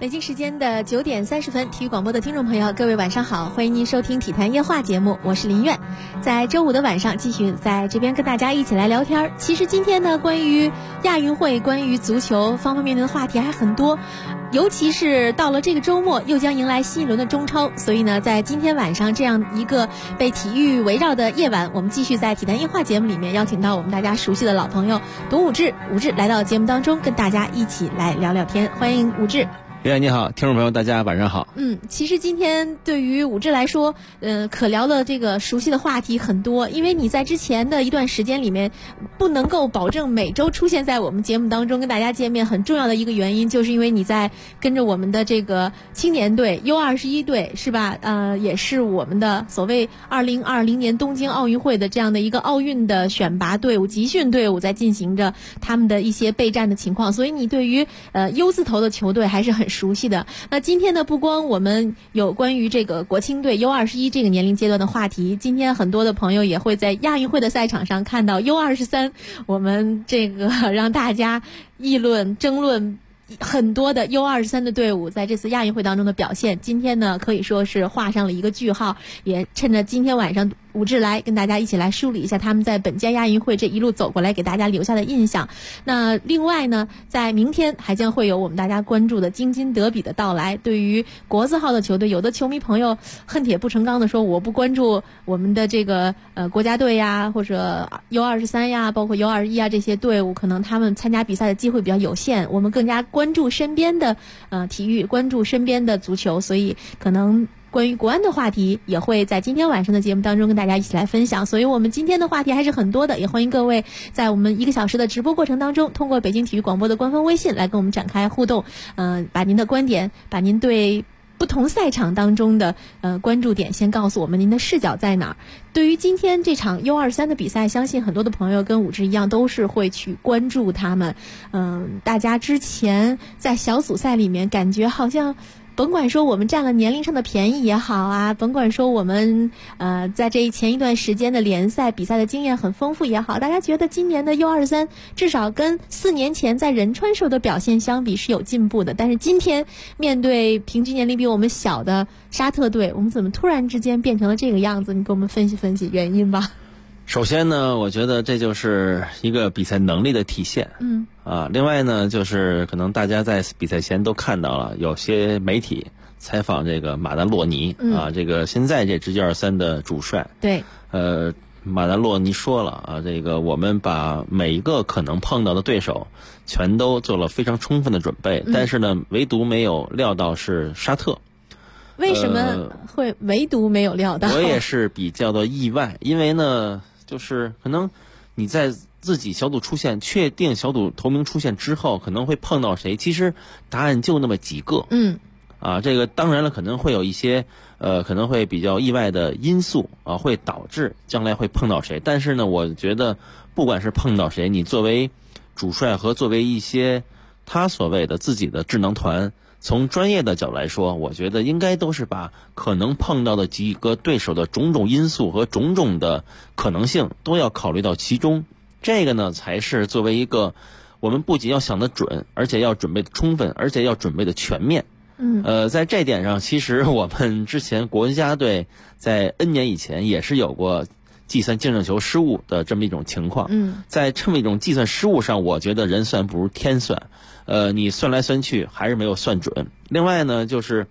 北京时间的9点30分，体育广播的听众朋友，各位晚上好，欢迎您收听体坛夜话节目，我是林苑。在周五的晚上，继续在这边跟大家一起来聊天。其实今天呢，关于亚运会、关于足球方方面面的话题还很多，尤其是到了这个周末，又将迎来新一轮的中超。所以呢，在今天晚上这样一个被体育围绕的夜晚，我们继续在体坛夜话节目里面邀请到我们大家熟悉的老朋友董武志来到节目当中，跟大家一起来聊聊天。欢迎武志。 你好，听众朋友大家晚上好。 其实今天对于武志来说，可聊的这个熟悉的话题很多，因为你在之前的一段时间里面不能够保证每周出现在我们节目当中跟大家见面，很重要的一个原因就是因为你在跟着我们的这个青年队 U21 队是吧？也是我们的所谓2020年东京奥运会的这样的一个奥运的选拔队伍、集训队伍在进行着他们的一些备战的情况，所以你对于U 字头的球队还是很熟悉的。那今天呢，不光我们有关于这个国青队 U21 这个年龄阶段的话题，今天很多的朋友也会在亚运会的赛场上看到 U23， 我们这个让大家议论争论很多的 U23 的队伍在这次亚运会当中的表现，今天呢可以说是画上了一个句号，也趁着今天晚上武志来跟大家一起来梳理一下他们在本届亚运会这一路走过来给大家留下的印象。那另外呢，在明天还将会有我们大家关注的京津德比的到来。对于国字号的球队，有的球迷朋友恨铁不成钢的说，我不关注我们的这个国家队呀，或者 U23 呀，包括 U21 啊这些队伍，可能他们参加比赛的机会比较有限，我们更加关注身边的体育，关注身边的足球，所以可能关于国安的话题也会在今天晚上的节目当中跟大家一起来分享。所以我们今天的话题还是很多的，也欢迎各位在我们1个小时的直播过程当中，通过北京体育广播的官方微信来跟我们展开互动，把您的观点，把您对不同赛场当中的关注点先告诉我们，您的视角在哪儿。对于今天这场 U23 的比赛，相信很多的朋友跟武志一样都是会去关注他们。大家之前在小组赛里面感觉好像甭管说我们占了年龄上的便宜也好啊，甭管说我们在这前一段时间的联赛比赛的经验很丰富也好，大家觉得今年的 U23 至少跟4年前在仁川时候的表现相比是有进步的，但是今天面对平均年龄比我们小的沙特队，我们怎么突然之间变成了这个样子？你给我们分析分析原因吧。 首先呢，我觉得这就是一个比赛能力的体现。另外呢，就是可能大家在比赛前都看到了，有些媒体采访这个马达洛尼这个现在这支123的主帅。 对。 马达洛尼说了这个我们把每一个可能碰到的对手全都做了非常充分的准备，但是呢，唯独没有料到是沙特。 为什么会唯独没有料到？ 我也是比较的意外，因为呢，就是可能你在自己小组出线，确定小组头名出现之后，可能会碰到谁？其实答案就那么几个。这个当然了，可能会有一些可能会比较意外的因素会导致将来会碰到谁。但是呢，我觉得不管是碰到谁，你作为主帅和作为一些他所谓的自己的智囊团，从专业的角度来说，我觉得应该都是把可能碰到的几个对手的种种因素和种种的可能性都要考虑到其中。这个呢，才是作为一个我们不仅要想得准，而且要准备的充分，而且要准备的全面。在这点上，其实我们之前国家队在 N 年以前也是有过计算净胜球失误的这么一种情况。在这么一种计算失误上，我觉得人算不如天算。你算来算去还是没有算准。另外呢，就是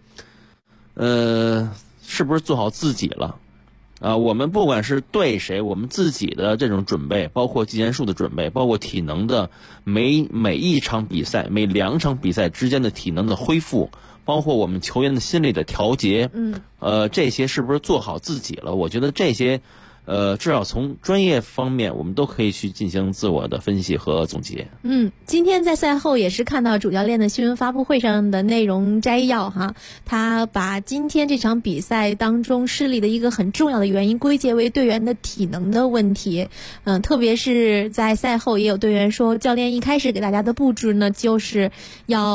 是不是做好自己了？我们不管是对谁，我们自己的这种准备，包括技战术的准备，包括体能的每一场比赛、每2场比赛之间的体能的恢复，包括我们球员的心理的调节，这些是不是做好自己了？我觉得这些至少从专业方面我们都可以去进行自我的分析和总结。 今天在赛后也是看到主教练的新闻发布会上的内容摘要哈，他把今天这场比赛当中失利的一个很重要的原因归结为队员的体能的问题。特别是在赛后也有队员说，教练一开始给大家的布置呢，就是要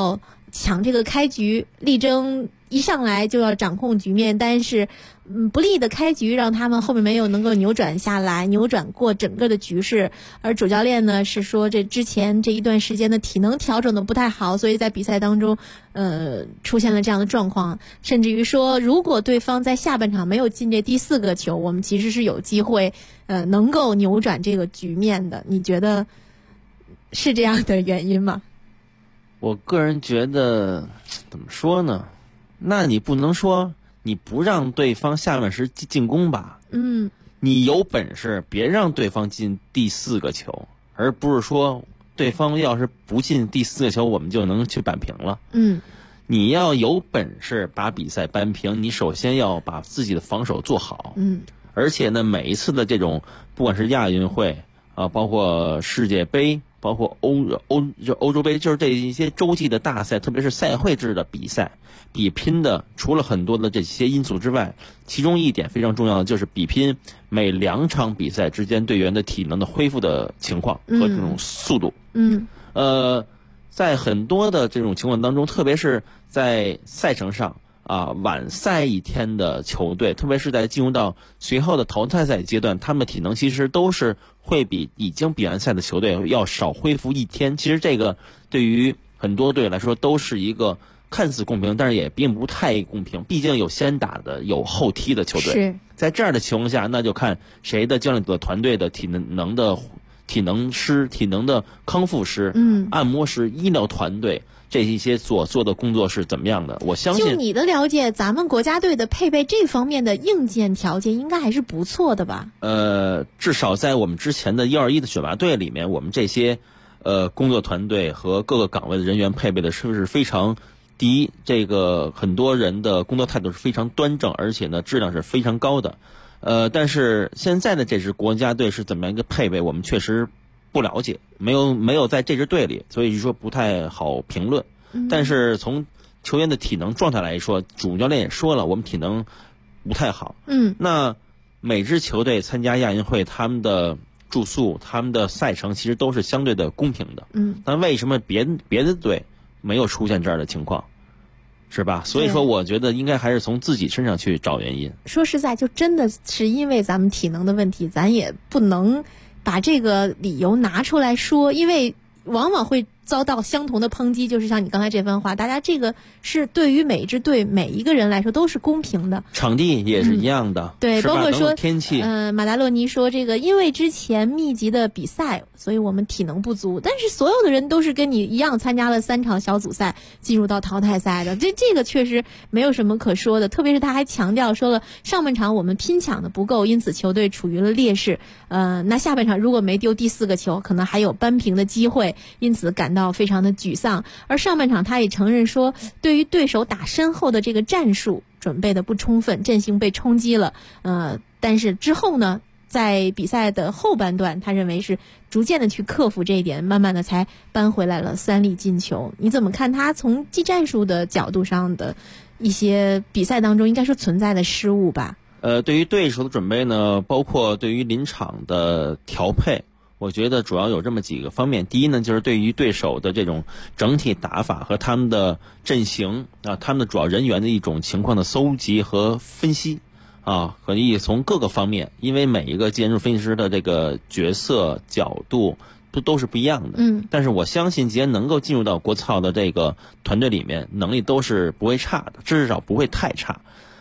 抢这个开局，力争一上来就要掌控局面，但是不利的开局让他们后面没有能够扭转下来，扭转过整个的局势。而主教练呢是说这之前这一段时间的体能调整的不太好，所以在比赛当中出现了这样的状况，甚至于说如果对方在下半场没有进这第4个球，我们其实是有机会能够扭转这个局面的。你觉得是这样的原因吗？ 我个人觉得怎么说呢，那你不能说你不让对方下半时进攻吧，你有本事别让对方进第4个球，而不是说对方要是不进第4个球我们就能去扳平了。你要有本事把比赛扳平，你首先要把自己的防守做好。而且呢，每一次的这种不管是亚运会啊，包括世界杯，包括欧洲杯，就是这一些洲际的大赛，特别是赛会制的比赛，比拼的除了很多的这些因素之外，其中一点非常重要的就是比拼每2场比赛之间队员的体能的恢复的情况和这种速度。在很多的这种情况当中，特别是在赛程上晚赛一天的球队，特别是在进入到随后的淘汰赛阶段，他们的体能其实都是会比已经比完赛的球队要少恢复1天。其实这个对于很多队来说都是一个看似公平，但是也并不太公平，毕竟有先打的有后踢的球队。在这样的情况下，那就看谁的教练组团队的体能师、体能的康复师、按摩师、医疗团队这一些所做的工作是怎么样的。我相信就你的了解，咱们国家队的配备这方面的硬件条件应该还是不错的吧？ 至少在我们之前的121的选拔队里面，我们这些工作团队和各个岗位的人员配备的是非常，第一，这个很多人的工作态度是非常端正，而且呢质量是非常高的。但是现在的这支国家队是怎么样一个配备，我们确实不了解，没有在这支队里，所以说不太好评论。但是从球员的体能状态来说，主教练也说了，我们体能不太好。那每支球队参加亚运会，他们的住宿、他们的赛程其实都是相对的公平的。但为什么别的队没有出现这样的情况？是吧？所以说我觉得应该还是从自己身上去找原因。 说实在，就真的是因为咱们体能的问题，咱也不能把这个理由拿出来说，因为往往会遭到相同的抨击，就是像你刚才这番话，大家这个是对于每一支队每一个人来说都是公平的。 场地也是一样的， 对，包括说天气。 马达洛尼说这个，因为之前密集的比赛，所以我们体能不足。但是所有的人都是跟你一样参加了3场小组赛，进入到淘汰赛的，这个确实没有什么可说的。特别是他还强调说了，上半场我们拼抢的不够，因此球队处于了劣势。那下半场如果没丢第4个球，可能还有扳平的机会，因此感到非常的沮丧。而上半场他也承认说，对于对手打身后的这个战术准备的不充分，阵型被冲击了。但是之后呢，在比赛的后半段，他认为是逐渐的去克服这一点，慢慢的才扳回来了3粒进球。你怎么看他从技战术的角度上的一些比赛当中应该说存在的失误吧？ 对于对手的准备呢，包括对于临场的调配，我觉得主要有这么几个方面。第一呢，就是对于对手的这种整体打法和他们的阵型他们的主要人员的一种情况的搜集和分析可以从各个方面，因为每一个技战术分析师的这个角色角度都是不一样的。但是我相信既然能够进入到国操的这个团队里面，能力都是不会差的，至少不会太差。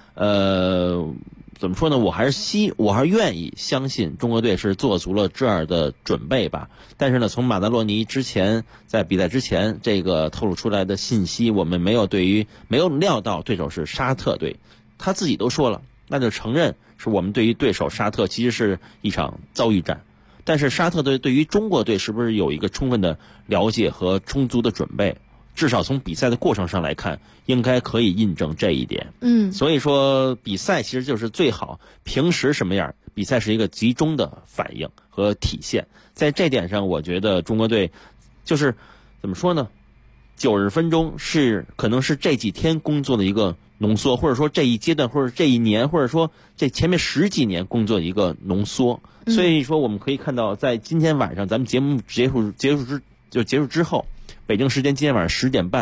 怎么说呢？我还是愿意相信中国队是做足了这样的准备吧。但是呢，从马达洛尼之前在比赛之前这个透露出来的信息，我们没有料到对手是沙特队，他自己都说了，那就承认是我们对于对手沙特其实是一场遭遇战。但是沙特队对于中国队是不是有一个充分的了解和充足的准备？至少从比赛的过程上来看，应该可以印证这一点。所以说比赛其实就是最好平时什么样，比赛是一个集中的反应和体现。在这点上，我觉得中国队就是怎么说呢，90分钟可能是这几天工作的一个浓缩，或者说这一阶段，或者这一年，或者说这前面10几年工作的一个浓缩。所以说我们可以看到，在今天晚上咱们节目结束之后，北京时间今天晚上10点半，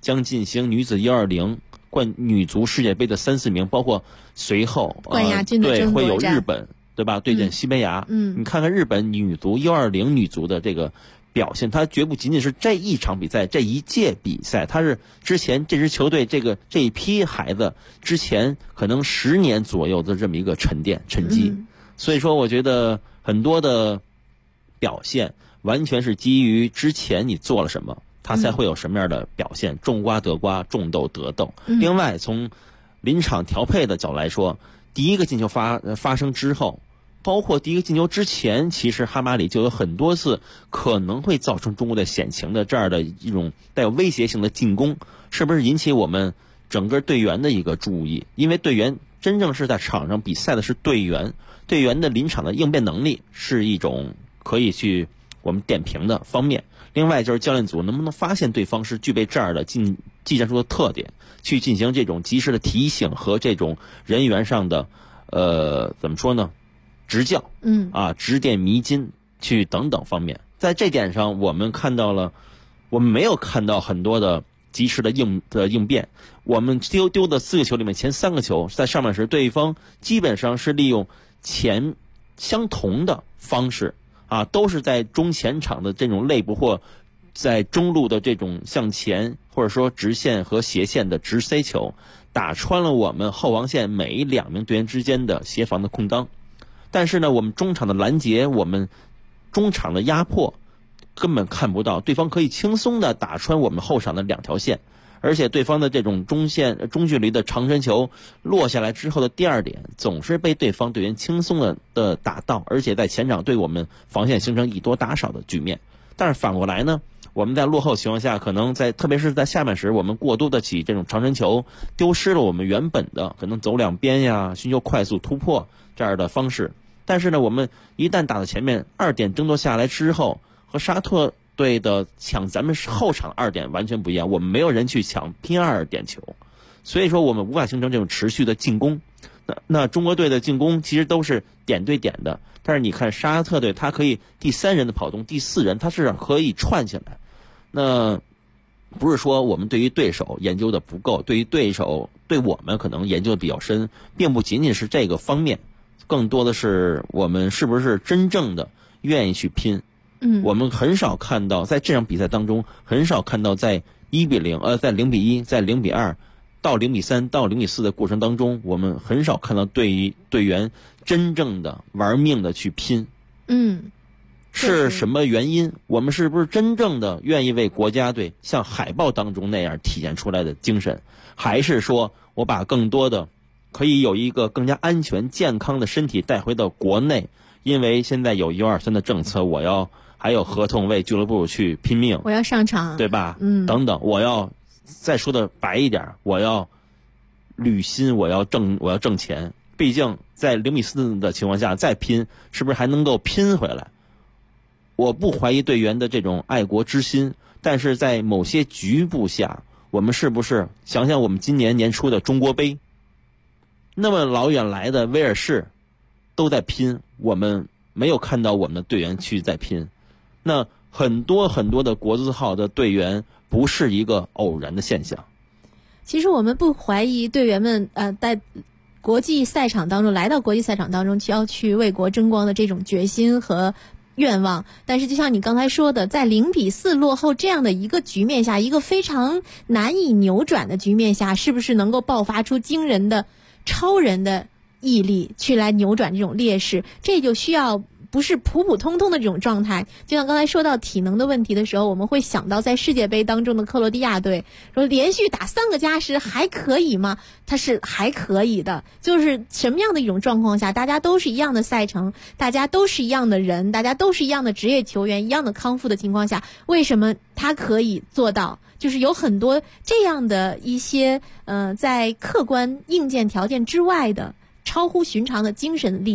将进行女子120冠女足世界杯的3、4名，包括随后冠亚军的争夺战， 对，会有日本，对吧？对阵西班牙。你看看日本女足120女足的这个表现，它绝不仅仅是这一场比赛，这一届比赛，它是之前这支球队这一批孩子之前可能10年左右的这么一个沉积。所以说，我觉得很多的表现完全是基于之前你做了什么，它才会有什么样的表现。种瓜得瓜，种豆得豆。另外，从临场调配的角度来说，第一个进球发生之后，包括第一个进球之前，其实哈马里就有很多次可能会造成中国队险情的这样的一种带有威胁性的进攻，是不是引起我们整个队员的一个注意？因为队员真正是在场上比赛的是队员的临场的应变能力是一种可以去我们点评的方面。另外就是教练组能不能发现对方是具备这样的技战术的特点，去进行这种及时的提醒和这种人员上的怎么说呢，执教，指点迷津去等等方面。在这点上我们没有看到很多的及时的应变。我们丢的4个球里面，前3个球在上半时对方基本上是利用前相同的方式都是在中前场的这种内部或在中路的这种向前或者说直线和斜线的直塞球，打穿了我们后防线每2名队员之间的协防的空当。但是呢，我们中场的拦截，我们中场的压迫根本看不到，对方可以轻松的打穿我们后场的2条线。而且对方的这种中距离的长传球落下来之后的第2点，总是被对方队员轻松的打到，而且在前场对我们防线形成以多打少的局面。但是反过来呢，我们在落后情况下，可能特别是在下半时，我们过多的起这种长传球，丢失了我们原本的可能走2边呀，寻求快速突破这样的方式。但是呢，我们一旦打到前面2点争夺下来之后，和沙特队的抢咱们后场2点完全不一样，我们没有人去抢拼2点球，所以说我们无法形成这种持续的进攻。那中国队的进攻其实都是点对点的，但是你看沙特队，他可以第3人的跑动，第4人他是可以串起来。那不是说我们对于对手研究的不够，对于对手对我们可能研究的比较深，并不仅仅是这个方面，更多的是我们是不是真正的愿意去拼。我们很少看到在这场比赛当中，很少看到在1-0在0-1在0-2到0-3到0-4的过程当中，我们很少看到队员真正的玩命的去拼。是什么原因？我们是不是真正的愿意为国家队像海报当中那样体现出来的精神，还是说我把更多的可以有一个更加安全健康的身体带回到国内，因为现在有123的政策，还有合同为俱乐部去拼命， 我要上场， 对吧？等等，我要再说的白一点，我要履薪，我要挣钱。毕竟在0-4的情况下再拼，是不是还能够拼回来？我不怀疑队员的这种爱国之心，但是在某些局部下，我们是不是想想我们今年年初的中国杯，那么老远来的威尔士都在拼，我们没有看到我们的队员去在拼。那很多很多的国字号的队员不是一个偶然的现象。 其实我们不怀疑队员们在国际赛场当中来到国际赛场当中要去为国争光的这种决心和愿望，但是就像你刚才说的，在0-4落后这样的一个局面下，一个非常难以扭转的局面下，是不是能够爆发出惊人的超人的毅力去来扭转这种劣势？这就需要不是普普通通的这种状态。就像刚才说到体能的问题的时候，我们会想到在世界杯当中的克罗地亚队，说连续打3个加时还可以吗？它是还可以的。就是什么样的一种状况下，大家都是一样的赛程，大家都是一样的人，大家都是一样的职业球员，一样的康复的情况下，为什么他可以做到？就是有很多这样的一些在客观硬件条件之外的超乎寻常的精神力，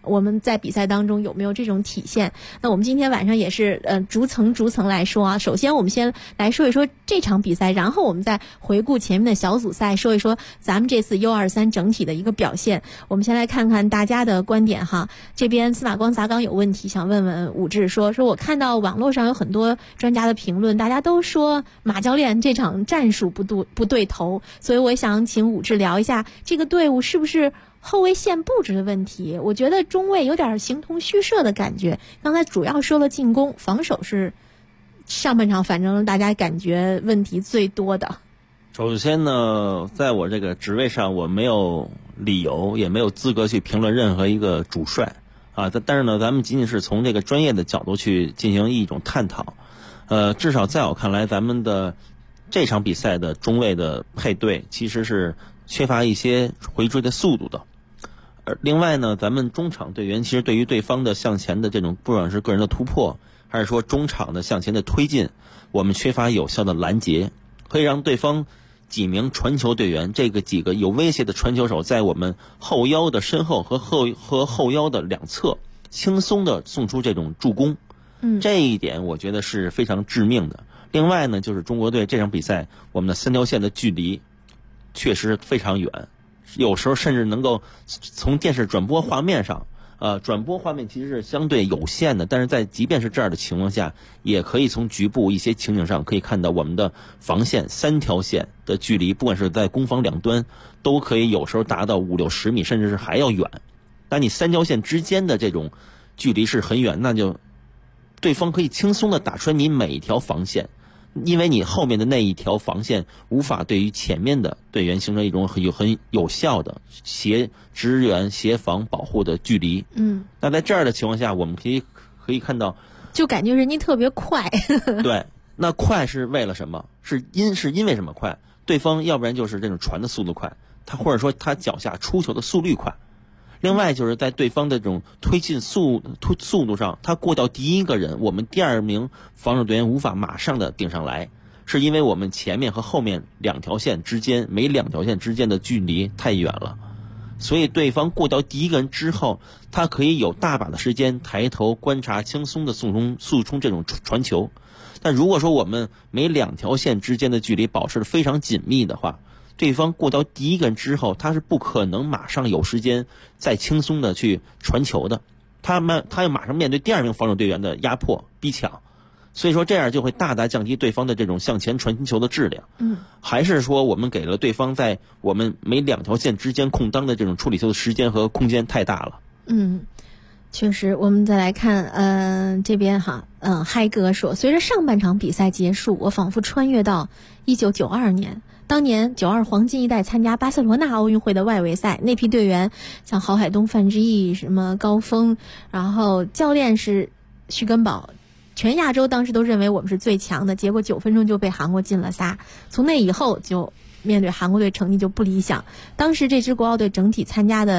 我们在比赛当中有没有这种体现？那我们今天晚上也是逐层来说啊。首先我们先来说一说这场比赛，然后我们再回顾前面的小组赛，说一说咱们这次 U23 整体的一个表现。我们先来看看大家的观点哈。这边司马光砸缸有问题想问问武志，说我看到网络上有很多专家的评论，大家都说马教练这场战术不对头，所以我想请武志聊一下这个队伍是不是后卫线布置的问题。我觉得中卫有点形同虚设的感觉，刚才主要说了进攻，防守是上半场反正大家感觉问题最多的。 首先呢，在我这个职位上，我没有理由也没有资格去评论任何一个主帅啊，但是呢，咱们仅仅是从这个专业的角度去进行一种探讨。至少在我看来，咱们的这场比赛的中卫的配对其实是缺乏一些回追的速度的。另外呢，咱们中场队员其实对于对方的向前的这种不管是个人的突破，还是说中场的向前的推进，我们缺乏有效的拦截，可以让对方几名传球队员，这个几个有威胁的传球手，在我们后腰的身后和后腰的两侧轻松的送出这种助攻。这一点我觉得是非常致命的。另外呢，就是中国队这场比赛，我们的三条线的距离确实非常远，有时候甚至能够从电视转播画面上，转播画面其实是相对有限的，但是即便是这样的情况下，也可以从局部一些情景上可以看到我们的防线三条线的距离，不管是在攻防两端，都可以有时候达到50-60米，甚至是还要远。但你三条线之间的这种距离是很远，那就对方可以轻松的打穿你每一条防线，因为你后面的那一条防线无法对于前面的队员形成一种很有效的支援协防保护的距离。那在这样的情况下，我们可以看到， 就感觉人家特别快。 对，那快是为了什么？是因为什么快？对方要不然就是这种传的速度快，或者说他脚下出球的速率快。另外就是在对方的这种推进速度上，他过掉第一个人，我们第二名防守队员无法马上的顶上来，是因为我们前面和后面每两条线之间的距离太远了。所以对方过掉第一个人之后，他可以有大把的时间抬头观察，轻松的速冲这种传球。但如果说我们每两条线之间的距离保持得非常紧密的话，对方过到第一个人之后，他是不可能马上有时间再轻松的去传球的，他要马上面对第二名防守队员的压迫逼抢，所以说这样就会大大降低对方的这种向前传球的质量。还是说我们给了对方在我们每两条线之间空当的这种处理球的时间和空间太大了。 确实。我们再来看这边哈，嗨哥说，随着上半场比赛结束，我仿佛穿越到1992年。当年92黄金一代参加巴塞罗那奥运会的外围赛，那批队员像郝海东、范志毅、什么高峰，然后教练是徐根宝，全亚洲当时都认为我们是最强的，结果9分钟就被韩国进了仨。从那以后就面对韩国队成绩就不理想。当时这支国奥队整体参加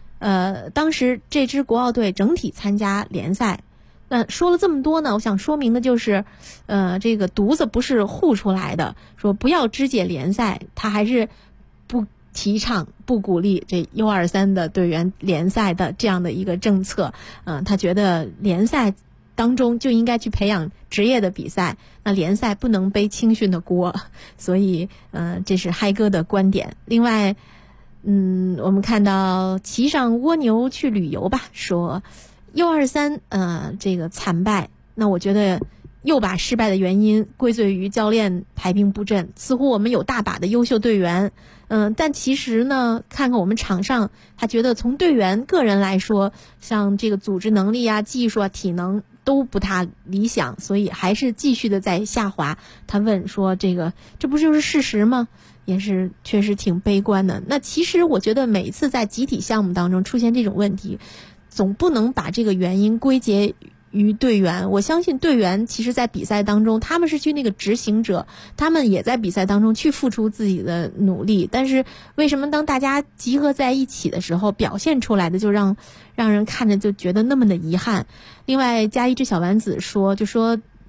联赛。那说了这么多呢，我想说明的就是，这个犊子不是护出来的，说不要肢解联赛，他还是不提倡、不鼓励这 U23 的队员联赛的这样的一个政策。他觉得联赛当中就应该去培养职业的比赛，那联赛不能背青训的锅。所以，这是嗨哥的观点。另外，我们看到骑上蜗牛去旅游吧，说U23这个惨败，那我觉得又把失败的原因归罪于教练排兵布阵。似乎我们有大把的优秀队员，但其实呢，看看我们场上，他觉得从队员个人来说，像这个组织能力啊、技术啊、体能都不太理想，所以还是继续的在下滑。他问说，这不就是事实吗？也是确实挺悲观的。那其实我觉得每一次在集体项目当中出现这种问题，总不能把这个原因归结于队员。我相信队员其实在比赛当中，他们是去那个执行者，他们也在比赛当中去付出自己的努力，但是为什么当大家集合在一起的时候，表现出来的就让人看着就觉得那么的遗憾。另外加一只小丸子说，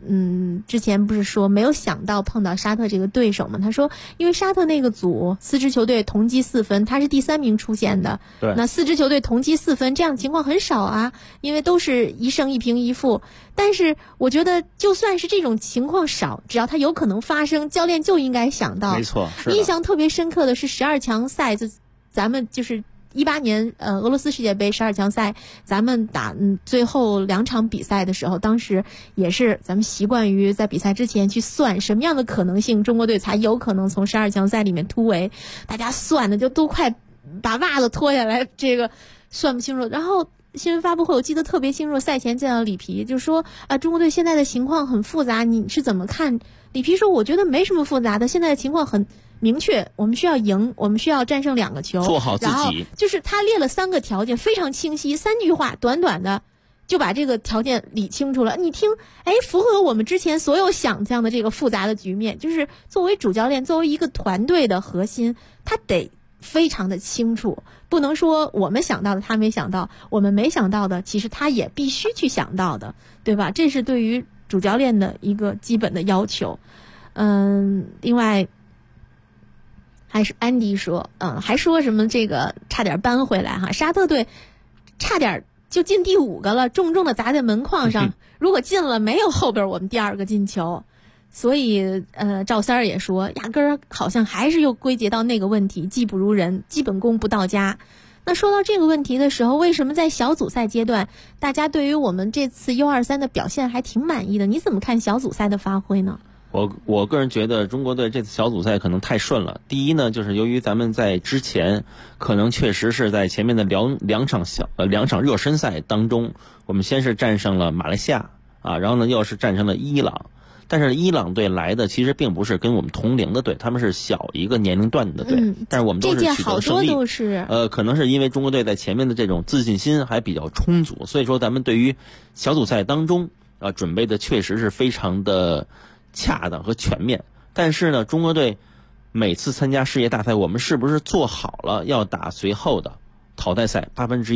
之前不是说没有想到碰到沙特这个对手嘛？他说，因为沙特那个组4支球队同积4分，他是第3名出现的。 对， 那4支球队同积4分，这样的情况很少啊，因为都是1胜1平1负。但是我觉得，就算是这种情况少，只要它有可能发生，教练就应该想到。 没错， 印象特别深刻的是12强赛，咱们就是18年俄罗斯世界杯12强赛，咱们打最后2场比赛的时候，当时也是咱们习惯于在比赛之前去算什么样的可能性中国队才有可能从12强赛里面突围，大家算的就都快把袜子脱下来，这个算不清楚。然后新闻发布会我记得特别清楚，赛前见到里皮就说中国队现在的情况很复杂，你是怎么看？里皮说我觉得没什么复杂的，现在的情况很明确，我们需要赢，我们需要战胜2个球， 做好自己。 然后就是他列了3个条件，非常清晰，3句话短短的就把这个条件理清楚了。你听，符合我们之前所有想象的这个复杂的局面。就是作为主教练，作为一个团队的核心，他得非常的清楚，不能说我们想到的他没想到，我们没想到的其实他也必须去想到的，对吧？这是对于主教练的一个基本的要求。另外还是安迪说，还说什么这个差点扳回来哈，沙特队差点就进第5个了，重重的砸在门框上，如果进了，没有后边我们第2个进球。所以赵三儿也说，压根儿好像还是又归结到那个问题，技不如人，基本功不到家。那说到这个问题的时候，为什么在小组赛阶段，大家对于我们这次 U23 的表现还挺满意的？你怎么看小组赛的发挥呢？ 我个人觉得中国队这次小组赛可能太顺了。第一呢，就是由于咱们在之前可能确实是在前面的两场热身赛当中，我们先是战胜了马来西亚然后呢又是战胜了伊朗。但是伊朗队来的其实并不是跟我们同龄的队，他们是小一个年龄段的队，但是我们都是取得胜利。 这届好多都是可能是因为中国队在前面的这种自信心还比较充足，所以说咱们对于小组赛当中准备的确实是非常的恰当和全面。但是呢，中国队每次参加世界大赛，我们是不是做好了要打随后的淘汰赛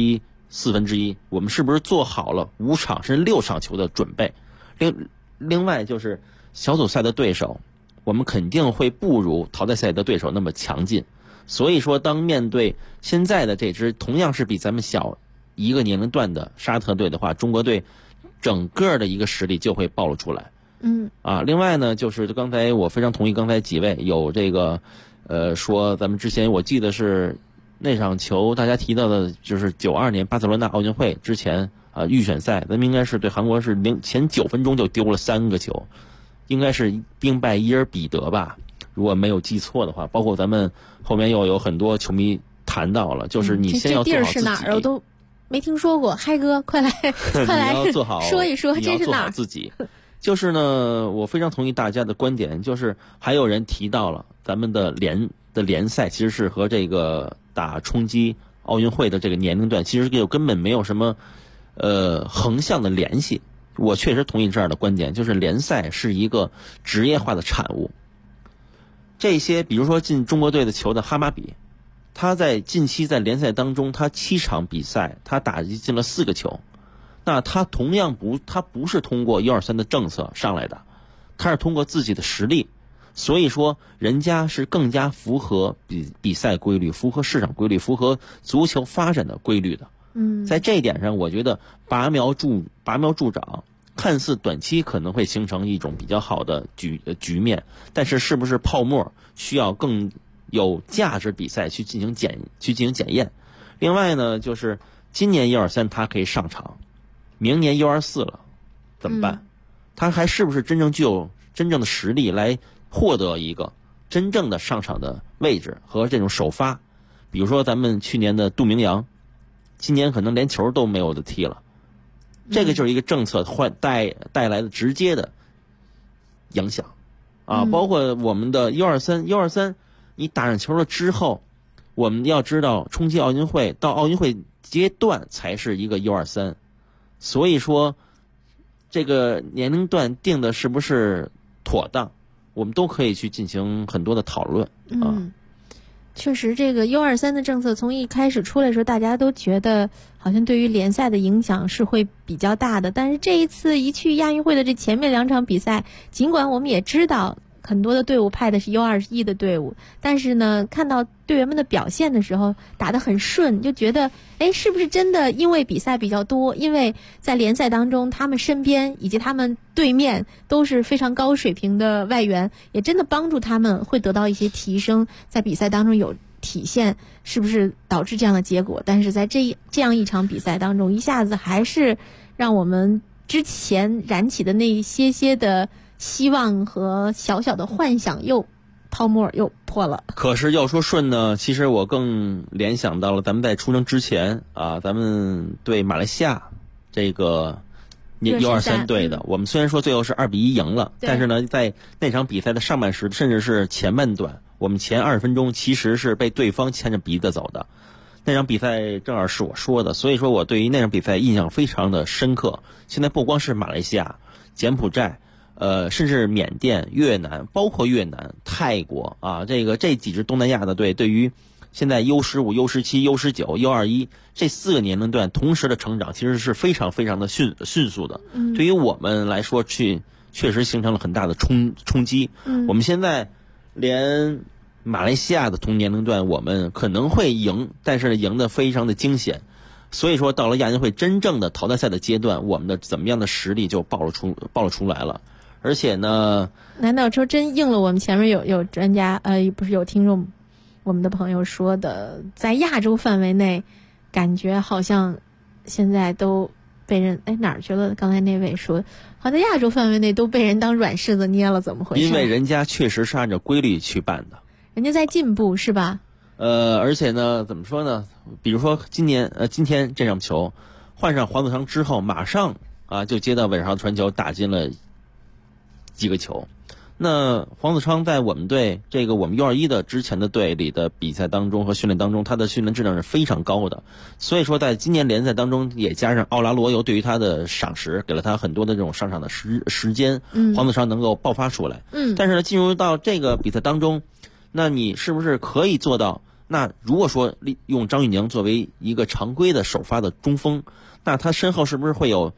1/8、1/4，我们是不是做好了5场甚至6场球的准备？另外就是小组赛的对手，我们肯定会不如淘汰赛的对手那么强劲。所以说，当面对现在的这支同样是比咱们小一个年龄段的沙特队的话，中国队整个的一个实力就会暴露出来。另外呢，就是刚才我非常同意刚才几位有这个说咱们之前我记得是那场球大家提到的，就是92年巴塞罗那奥运会之前预选赛，咱们应该是对韩国是前9分钟就丢了3个球，应该是兵败伊尔比德吧，如果没有记错的话。包括咱们后面又有很多球迷谈到了，就是你先要做好自己。 这地儿是哪儿我都没听说过，嗨哥快来快来你要做好说一说这是哪儿？ 你要做好自己。就是呢，我非常同意大家的观点，就是还有人提到了咱们的联赛其实是和这个打冲击奥运会的这个年龄段其实根本没有什么横向的联系。我确实同意这样的观点，就是联赛是一个职业化的产物。这些比如说进中国队的球的哈马比，他在近期在联赛当中，他7场比赛他打进了4个球，那他同样他不是通过123的政策上来的，他是通过自己的实力。所以说人家是更加符合比赛规律，符合市场规律，符合足球发展的规律的。在这一点上，我觉得拔苗助长，看似短期可能会形成一种比较好的局面，但是是不是泡沫，需要更有价值比赛去进行检验。另外呢，就是今年123他可以上场，明年124了，怎么办？他还是不是真正具有真正的实力来获得一个真正的上场的位置和这种首发？比如说咱们去年的杜明阳，今年可能连球都没有的踢了，这个就是一个政策带来的直接的影响包括我们的123，你打上球了之后，我们要知道冲击奥运会到奥运会阶段才是一个123，所以说这个年龄段定的是不是妥当，我们都可以去进行很多的讨论确实，这个 U23的政策从一开始出来的时候，大家都觉得好像对于联赛的影响是会比较大的。但是这一次一去亚运会的这前面2场比赛，尽管我们也知道很多的队伍派的是 U21的队伍，但是呢，看到队员们的表现的时候打得很顺，就觉得是不是真的因为比赛比较多，因为在联赛当中他们身边以及他们对面都是非常高水平的外援，也真的帮助他们会得到一些提升，在比赛当中有体现，是不是导致这样的结果？但是在这样一场比赛当中，一下子还是让我们之前燃起的那一些的希望和小小的幻想泡沫又破了。 可是要说顺呢，其实我更联想到了咱们在出征之前啊，咱们对马来西亚这个U23队的，我们虽然说最后是2-1赢了，但是呢，在那场比赛的上半时，甚至是前半段，我们前20分钟其实是被对方牵着鼻子走的。那场比赛正好是我说的，所以说我对于那场比赛印象非常的深刻。现在不光是马来西亚、柬埔寨。甚至缅甸、越南，包括越南、泰国啊，这几支东南亚的队，对于现在 U15、U17、U19、U21这4个年龄段同时的成长，其实是非常非常的迅速的。对于我们来说，确实形成了很大的冲击。我们现在连马来西亚的同年龄段，我们可能会赢，但是赢得非常的惊险。所以说，到了亚运会真正的淘汰赛的阶段，我们的怎么样的实力就暴露出来了。而且呢， 难道说真应了我们前面有专家不是有听众我们的朋友说的，在亚洲范围内感觉好像现在都被人哪儿去了？刚才那位说好像在亚洲范围内都被人当软柿子捏了，怎么回事？ 因为人家确实是按照规律去办的， 人家在进步是吧？ 而且呢，怎么说呢？比如说今天这场球换上黄子昌之后，马上就接到韦世豪的传球，打进了几个球。那黄子昌在我们队我们 U21的之前的队里的比赛当中和训练当中，他的训练质量是非常高的。所以说在今年联赛当中，也加上奥拉罗尤对于他的赏识，给了他很多的这种上场的时间，黄子昌能够爆发出来。但是呢，进入到这个比赛当中，那你是不是可以做到？那如果说用张玉宁作为一个常规的首发的中锋，那他身后是不是会有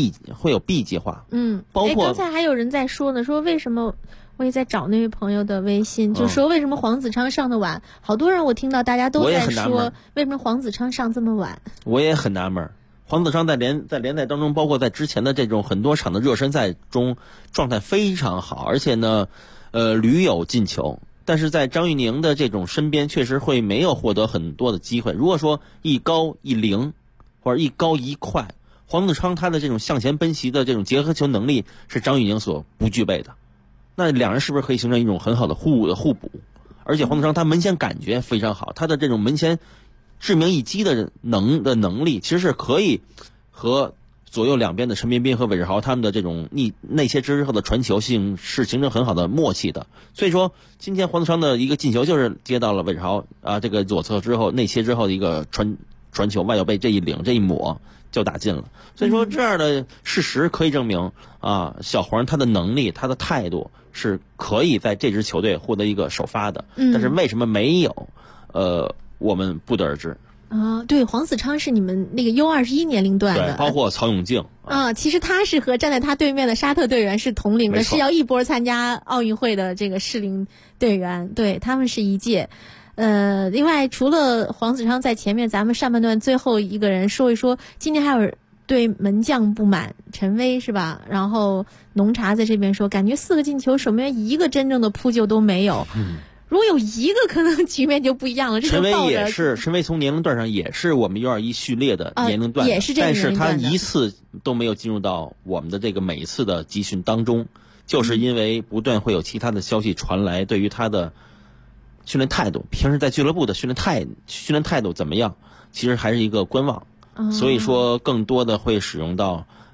B 计划？包括刚才还有人在说呢，说为什么我也在找那位朋友的微信，就说为什么黄子昌上的晚？好多人我听到大家都在说，为什么黄子昌上这么晚？ 我也很纳闷。黄子昌在联赛当中，包括在之前的这种很多场的热身赛中，状态非常好，而且呢，屡有进球。但是在张玉宁的这种身边，确实会没有获得很多的机会。如果说一高一灵，或者一高一快，黄子昌他的这种向前奔袭的这种结合球能力是张玉宁所不具备的，那两人是不是可以形成一种很好的互补？而且黄子昌他门前感觉非常好，他的这种门前致命一击的能力，其实是可以和左右两边的陈彬彬和韦世豪他们的这种内切之后的传球性是形成很好的默契的。所以说今天黄子昌的一个进球就是接到了韦世豪这个左侧之后内切之后的一个传球，外脚背这一领这一抹就打进了。所以说这样的事实可以证明小黄他的能力他的态度是可以在这支球队获得一个首发的，但是为什么没有我们不得而知。 对，黄子昌是你们那个 U21年龄段的， 对，包括曹永静其实他是和站在他对面的沙特队员是同龄的，是要一波参加奥运会的这个适龄队员，对，他们是一届。另外除了黄子昌在前面，咱们上半段最后一个人说一说，今年还有对门将不满，陈威是吧？然后浓茶在这边说，感觉4个进球，守门员一个真正的扑救都没有。如果有一个，可能局面就不一样了。 陈威也是，陈威从年龄段上也是我们 U21序列的年龄段， 也是这个年龄段的， 但是他一次都没有进入到我们的这个每一次的集训当中，就是因为不断会有其他的消息传来，对于他的训练态度，平时在俱乐部的训练态度怎么样，其实还是一个观望。所以说更多的会使用到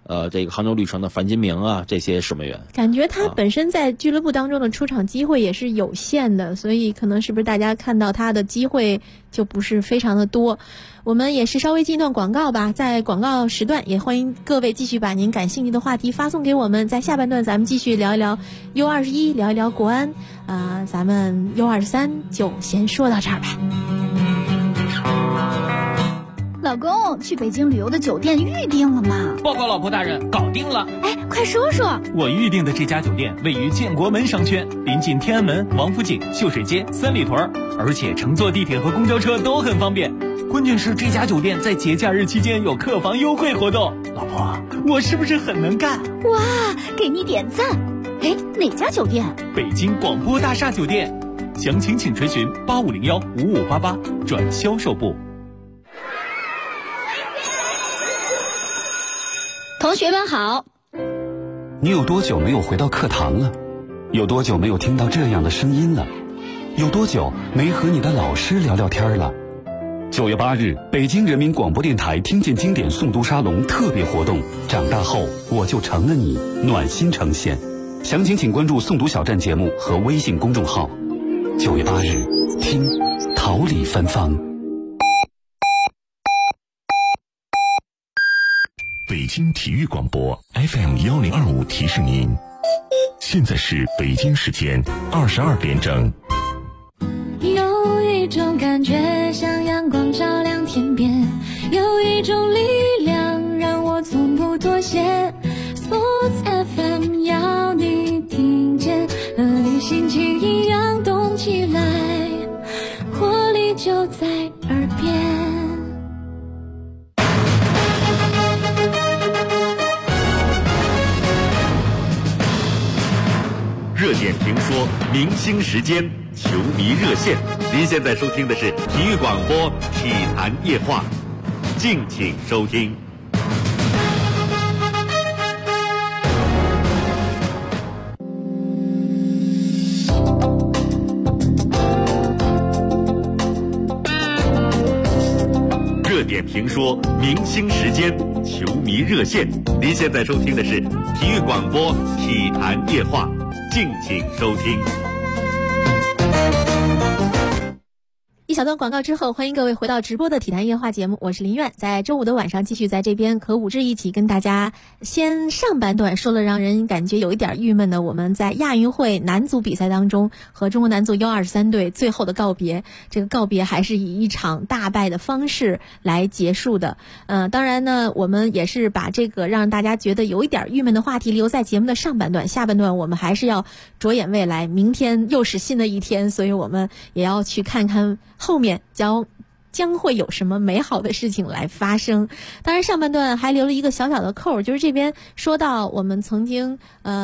这个杭州绿城的樊金明啊，这些守门员。 感觉他本身在俱乐部当中的出场机会也是有限的，所以可能是不是大家看到他的机会就不是非常的多。我们也是稍微进一段广告吧，在广告时段也欢迎各位继续把您感兴趣的话题发送给我们，在下半段咱们继续聊一聊 U21， 聊一聊国安，咱们 U23就先说到这儿吧。 老公，去北京旅游的酒店预定了吗？ 报告老婆大人，搞定了。 哎，快说说。 我预定的这家酒店位于建国门商圈，临近天安门、王府井、秀水街、三里屯，而且乘坐地铁和公交车都很方便。关键是这家酒店在节假日期间有客房优惠活动。老婆，我是不是很能干？ 哇，给你点赞。哎，哪家酒店？ 北京广播大厦酒店。详情请垂询8501-5588转销售部。 同学们好。 你有多久没有回到课堂了？有多久没有听到这样的声音了？有多久没和你的老师聊聊天了？9月8日，北京人民广播电台听见经典诵读沙龙特别活动，长大后我就成了你，暖心呈现。详情请关注诵读小站节目和微信公众号。9月8日，听桃李芬芳。 北京体育广播 FM1025提示您，现在是北京时间22点整。 有一种感觉像阳光照亮天边，有一种力量让我从不妥协。Sports FM 要你听见，和你心情一样动起来，活力就在耳边。 热点评说，明星时间，球迷热线。您现在收听的是体育广播体坛夜话，敬请收听。热点评说，明星时间，球迷热线。您现在收听的是体育广播体坛夜话，敬请收听。 一小段广告之后，欢迎各位回到直播的体坛夜话节目，我是林苑，在周五的晚上继续在这边和武志一起跟大家先上半段说了让人感觉有一点郁闷的，我们在亚运会男足比赛当中和中国男足U23队最后的告别，这个告别还是以一场大败的方式来结束的。当然呢，我们也是把这个让大家觉得有一点郁闷的话题留在节目的上半段，下半段我们还是要着眼未来，明天又是新的一天，所以我们也要去看看后面将会有什么美好的事情来发生。当然上半段还留了一个小小的扣，就是这边说到我们曾经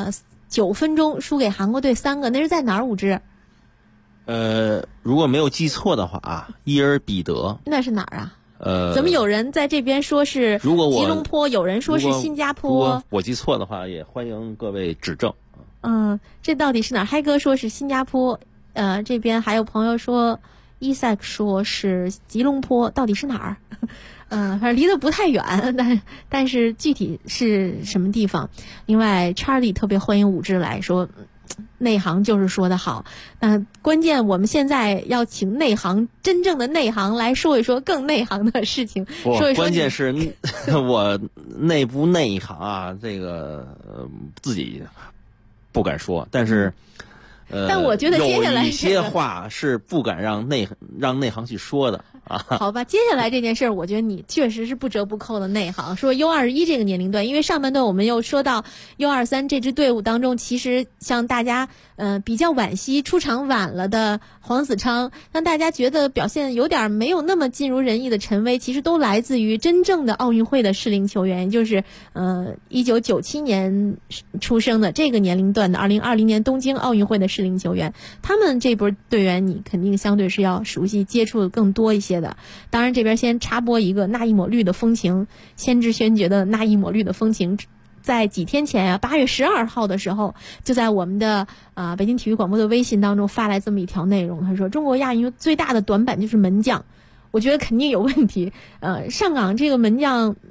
9分钟输给韩国队3个，那是在哪儿？武之？ 如果没有记错的话啊，伊尔比德。那是哪儿啊？怎么有人在这边说是吉隆坡，有人说是新加坡？ 如果我记错的话，也欢迎各位指正。 这到底是哪儿？嗨哥说是新加坡，这边还有朋友说伊赛克说是吉隆坡，到底是哪儿？反正离得不太远，但是具体是什么地方？另外 Charlie 特别欢迎武志来说，内行就是说得好。关键我们现在要请内行，真正的内行来说一说更内行的事情。说一说关键是我内不内行啊，这个自己不敢说，但是。 但我觉得接下来有一些话是不敢让内行去说的啊。 好吧，接下来这件事儿，我觉得你确实是不折不扣的内行。说 U21 这个年龄段，因为上半段我们又说到 U23 这支队伍当中，其实像大家比较惋惜出场晚了的黄子昌，让大家觉得表现有点没有那么尽如人意的陈薇，其实都来自于真正的奥运会的适龄球员，也就是1997年出生的这个年龄段的2020年东京奥运会的适龄球员，他们这波队员你肯定相对是要熟悉接触的更多一些的。当然这边先插播一个那一抹绿的风情，先知先觉的那一抹绿的风情，在几天前呀，8月12号的时候，就在我们的北京体育广播的微信当中发来这么一条内容，他说中国亚运最大的短板就是门将，我觉得肯定有问题。上港这个门将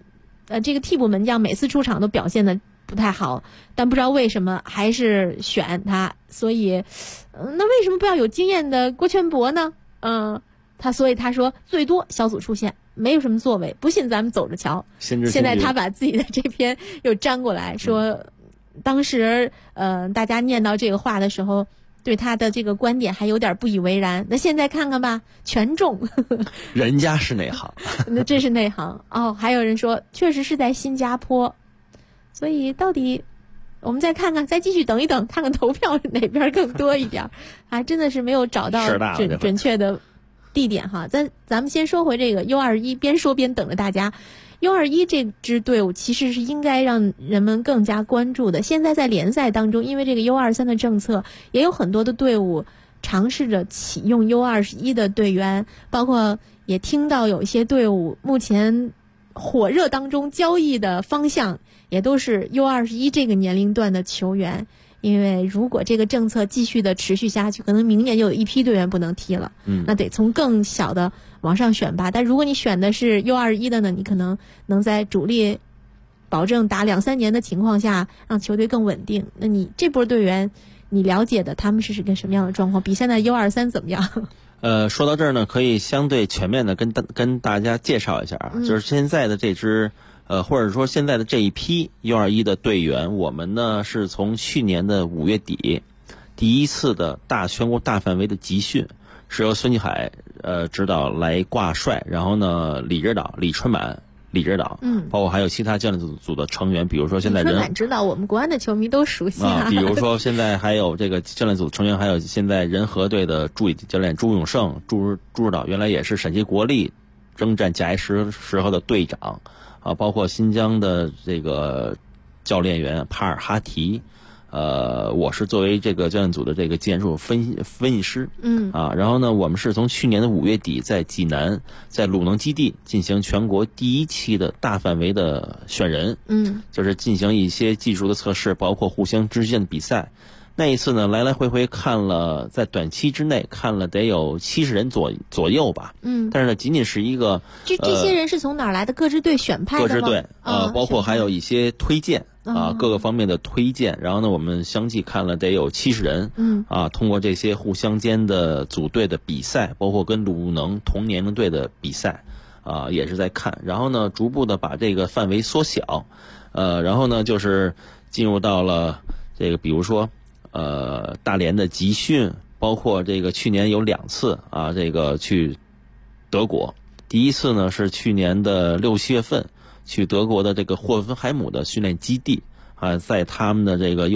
这个替补门将每次出场都表现的不太好，但不知道为什么还是选他，所以，那为什么不要有经验的郭全博呢？所以他说最多小组出线，没有什么作为，不信咱们走着瞧。现在他把自己的这篇又粘过来说，当时大家念到这个话的时候，对他的这个观点还有点不以为然。那现在看看吧，全中。 人家是内行， 那这是内行哦。还有人说，确实是在新加坡，所以到底我们再看看，再继续等一等，看看投票哪边更多一点。还真的是没有找到准确的地点哈。咱们先说回这个 U21， 边说边等着大家。U21 这支队伍其实是应该让人们更加关注的。现在在联赛当中，因为这个 U23 的政策，也有很多的队伍尝试着启用 U21 的队员，包括也听到有一些队伍目前火热当中交易的方向也都是 U21 这个年龄段的球员。因为如果这个政策继续的持续下去，可能明年就有一批队员不能踢了，那得从更小的往上选拔。但如果你选的是 U21 的呢，你可能能在主力保证打2-3年的情况下，让球队更稳定。那你这波队员，你了解的他们是个什么样的状况？比现在 U23 怎么样？ 说到这儿呢，可以相对全面的跟大家介绍一下啊，就是现在的这支或者说现在的这一批 U21 的队员，我们呢是从去年的5月底第一次的全国大范围的集训，是由孙继海指导来挂帅，然后呢李春满指导，包括还有其他教练组的成员，比如说现在李春满指导我们国安的球迷都熟悉比如说现在还有这个教练组成员，还有现在人和队的助理教练朱永胜朱指导，原来也是陕西国力征战甲 A 时候的队长包括新疆的这个教练员帕尔哈提，我是作为这个教练组的这个技术分析师，然后呢，我们是从去年的5月底在济南，在鲁能基地进行全国第一期的大范围的选人，就是进行一些技术的测试，包括互相之间的比赛。那一次呢，来来回回看了，在短期之内看了得有70人左右吧。但是呢，仅仅是一个这些人是从哪儿来的？各支队选派的吗？ 各支队包括还有一些推荐各个方面的推荐。然后呢，我们相继看了得有70人。通过这些互相间的组队的比赛，包括跟鲁能同年龄队的比赛也是在看。然后呢，逐步的把这个范围缩小。然后呢，就是进入到了这个，比如说。大连的集训，包括这个去年有2次这个去德国。第一次呢是去年的6、7月份去德国的这个霍芬海姆的训练基地在他们的这个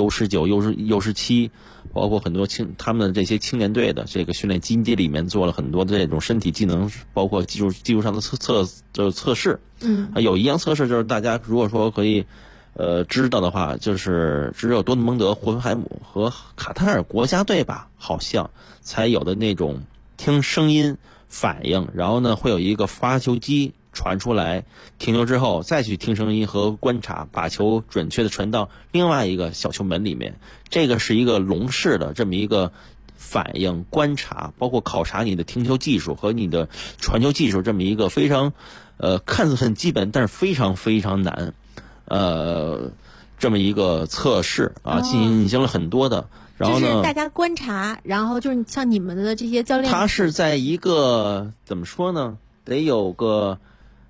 U19、U17，包括很多他们的这些青年队的这个训练基地里面做了很多的这种身体技能，包括技术上的测试。有一样测试就是大家如果说可以。知道的话，就是只有多特蒙德、霍芬海姆和卡塔尔国家队吧，好像才有的那种听声音反应，然后呢会有一个发球机传出来，停球之后再去听声音和观察，把球准确的传到另外一个小球门里面。这个是一个笼式的这么一个反应、观察，包括考察你的停球技术和你的传球技术，这么一个非常看似很基本，但是非常非常难。这么一个测试进行了很多的，然后呢， 就是大家观察，然后就是像你们的这些教练， 他是在一个怎么说呢，得有个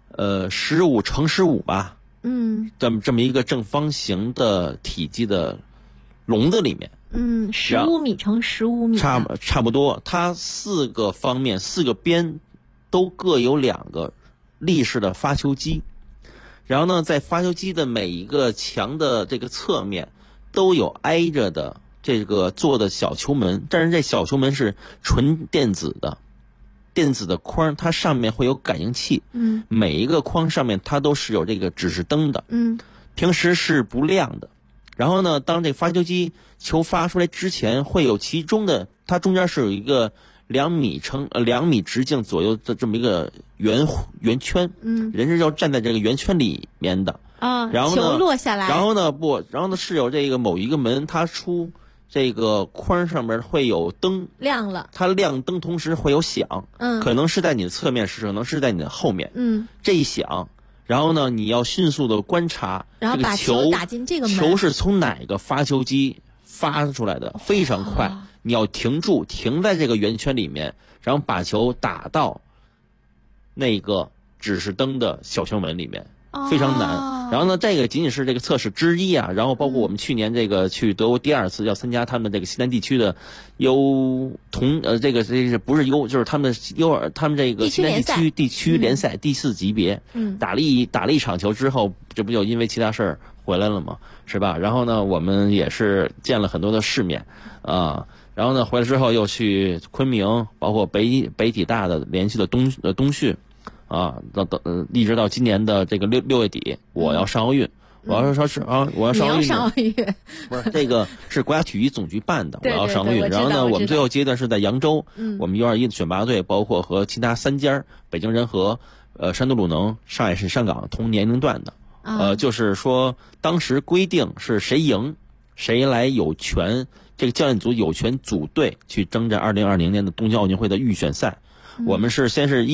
15×15吧，这么一个正方形的体积的笼子里面 ，15米乘15米， 差不多，它4个方面4个边都各有2个立式的发球机。然后呢，在发球机的每一个墙的这个侧面都有挨着的这个做的小球门，但是这小球门是纯电子的框，它上面会有感应器，每一个框上面它都是有这个指示灯的，平时是不亮的。然后呢，当这发球机球发出来之前，会有其中的，它中间是有一个2米直径左右的这么一个圆圈，人是要站在这个圆圈里面的然后呢球落下来， 然后呢是有这个某一个门，它出这个框上面会有灯亮了， 它亮灯同时会有响，可能是在你的侧面，可能是在你的后面，这一响， 然后呢，你要迅速的观察然后把球打进这个门， 球是从哪个发球机发出来的，非常快。你要停住，停在这个圆圈里面，然后把球打到那个指示灯的小球门里面，非常难。然后呢，这个仅仅是这个测试之一啊。然后包括我们去年这个去德国第2次要参加他们这个西南地区的这个不是就是他们他们这个西南地区联赛第4级别，打了一场球之后，这不就因为其他事儿回来了吗？是吧？然后呢，我们也是见了很多的世面啊。然后呢，回来之后又去昆明，包括北体大的连续的冬训。一直到今年的这个6月底，我要上奥运，我要上奥运， 不是这个是国家体育总局办的，我要上奥运。然后呢，我们最后阶段是在扬州，我们U21的选拔队，包括和其他3家北京人和山东鲁能、上海市上港同年龄段的，就是说当时规定是谁赢，谁来有权，这个教练组有权组队去征战2020年的东京奥运会的预选赛。我们是先是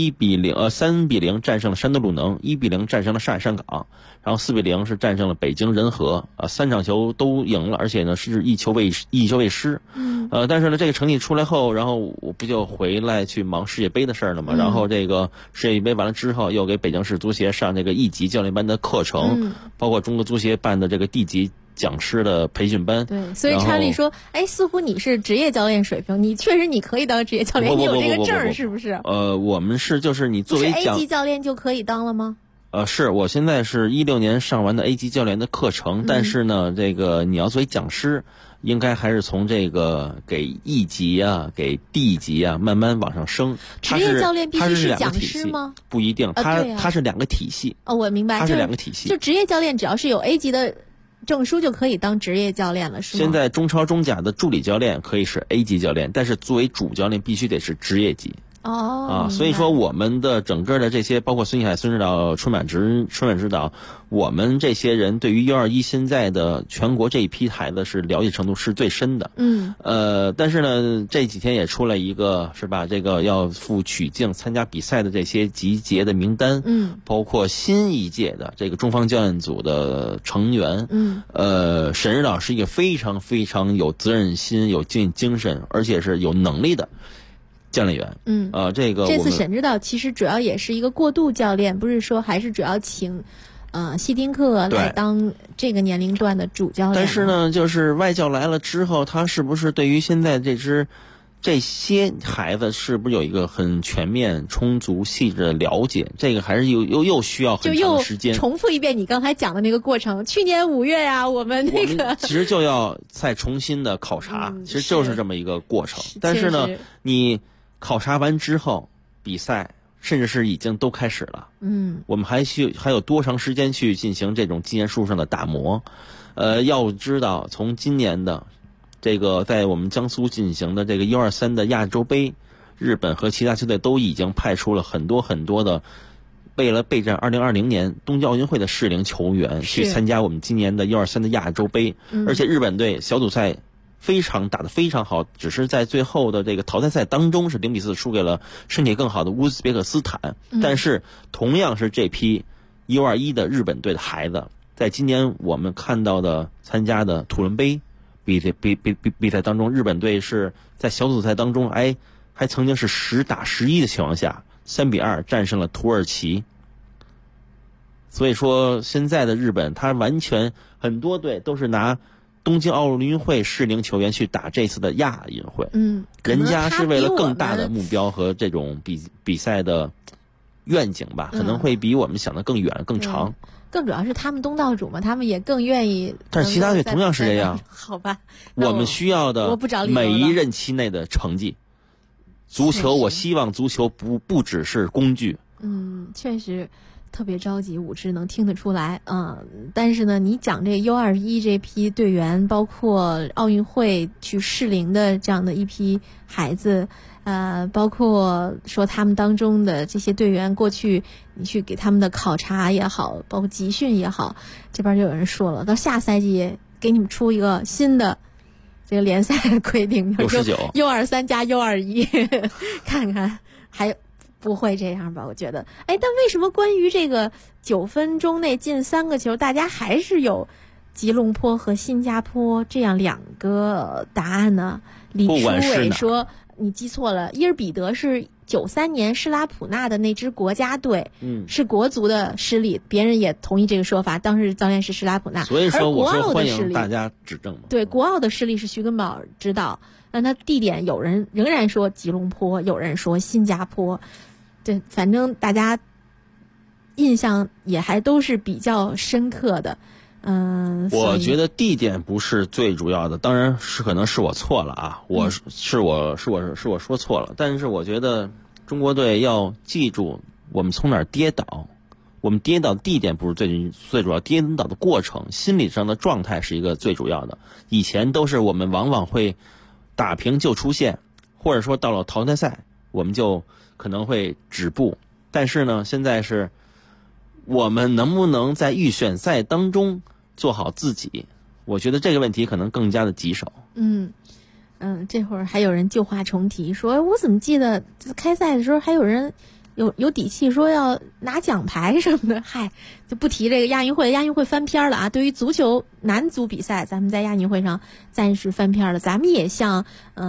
3比0战胜了山东鲁能，1比0战胜了上海上港，然后4比0是战胜了北京人和，3场球都赢了，而且呢是一球未失。但是呢这个成绩出来后，然后我不就回来去忙世界杯的事儿了嘛。然后这个世界杯完了之后，又给北京市足协上这个1级教练班的课程，包括中国足协办的这个D级讲师的培训班。 对，所以查理说，似乎你是职业教练水平，你确实你可以当职业教练，你有这个证是不是？ 我们就是你作为不是 A 级教练就可以当了吗？ 是我现在是16年上完的 A 级教练的课程，但是呢，这个你要作为讲师，应该还是从这个给E级啊，给 D 级啊，慢慢往上升。 职业教练必须是讲师吗？ 不一定，它是2个体系。 我明白， 它是2个体系。 就职业教练只要是有 A 级的证书就可以当职业教练了，是吗？ 现在中超中甲的助理教练可以是 A 级教练，但是作为主教练必须得是职业级。所以说我们的整个的这些，包括孙继海、孙指导、春满指导，我们这些人对于U21现在的全国这一批孩子是了解程度是最深的。但是呢，这几天也出来一个是吧？这个要赴曲靖参加比赛的这些集结的名单，包括新一届的这个中方教练组的成员，沈指导是一个非常非常有责任心、有经营精神，而且是有能力的教练员。这次沈指导其实主要也是一个过渡教练，不是说还是主要请希丁克来当这个年龄段的主教练。 但是呢，就是外教来了之后，他是不是对于现在这些孩子是不是有一个很全面、充足、细致的了解？这个还是又需要很长的时间。 就又重复一遍你刚才讲的那个过程。去年5月呀，我们其实就要再重新的考察，其实就是这么一个过程。但是呢，你考察完之后，比赛甚至是已经都开始了。我们还有多长时间去进行这种经验术上的打磨？要知道，从今年的这个在我们江苏进行的这个U23的亚洲杯，日本和其他球队都已经派出了很多很多的为了备战2020年东京奥运会的适龄球员去参加我们今年的U23的亚洲杯。而且日本队小组赛打得非常好，只是在最后的这个淘汰赛当中是0比4输给了身体更好的乌兹别克斯坦。但是同样是这批 U21 的日本队的孩子，在今年我们看到的参加的土伦杯比赛当中，日本队是在小组赛当中还曾经是10打11的情况下3比2战胜了土耳其。所以说现在的日本，他完全很多队都是拿东京奥运会适龄球员去打这次的亚运会。人家是为了更大的目标和这种比赛的愿景吧，可能会比我们想的更远更长。 更主要是他们东道主嘛，他们也更愿意。 但是其他队同样是这样。 好吧， 我们需要的每一任期内的成绩。足球，我希望足球不只是工具。 确实特别着急，武志能听得出来。但是呢，你讲这 U21 这批队员，包括奥运会去适龄的这样的一批孩子，包括说他们当中的这些队员，过去你去给他们的考察也好，包括集训也好，这边就有人说了，到下赛季给你们出一个新的这个联赛的规定， 69 U23加 U21 看看还不会这样吧？我觉得，但为什么关于这个9分钟内进3个球，大家还是有吉隆坡和新加坡这样2个答案呢？李书伟说你记错了，伊尔比德是93年施拉普纳的那支国家队，是国足的失利，别人也同意这个说法，当时教练是施拉普纳。 所以说我说欢迎大家指正嘛。 对，国奥的失利是徐根宝知道，那他地点有人仍然说吉隆坡，有人说新加坡，对，反正大家印象也还都是比较深刻的。 我觉得地点不是最主要的，当然是可能是我错了啊，我说错了，但是我觉得中国队要记住我们从哪儿跌倒，我们跌倒的地点不是最主要，跌倒的过程，心理上的状态是一个最主要的。以前都是我们往往会打平就出线，或者说到了淘汰赛我们就可能会止步，但是呢，现在是我们能不能在预选赛当中做好自己，我觉得这个问题可能更加的棘手。 这会儿还有人旧话重提，说我怎么记得开赛的时候还有人有底气说要拿奖牌什么的，嗨，就不提这个亚运会翻篇了啊！对于足球男足比赛，咱们在亚运会上暂时翻篇了，咱们也像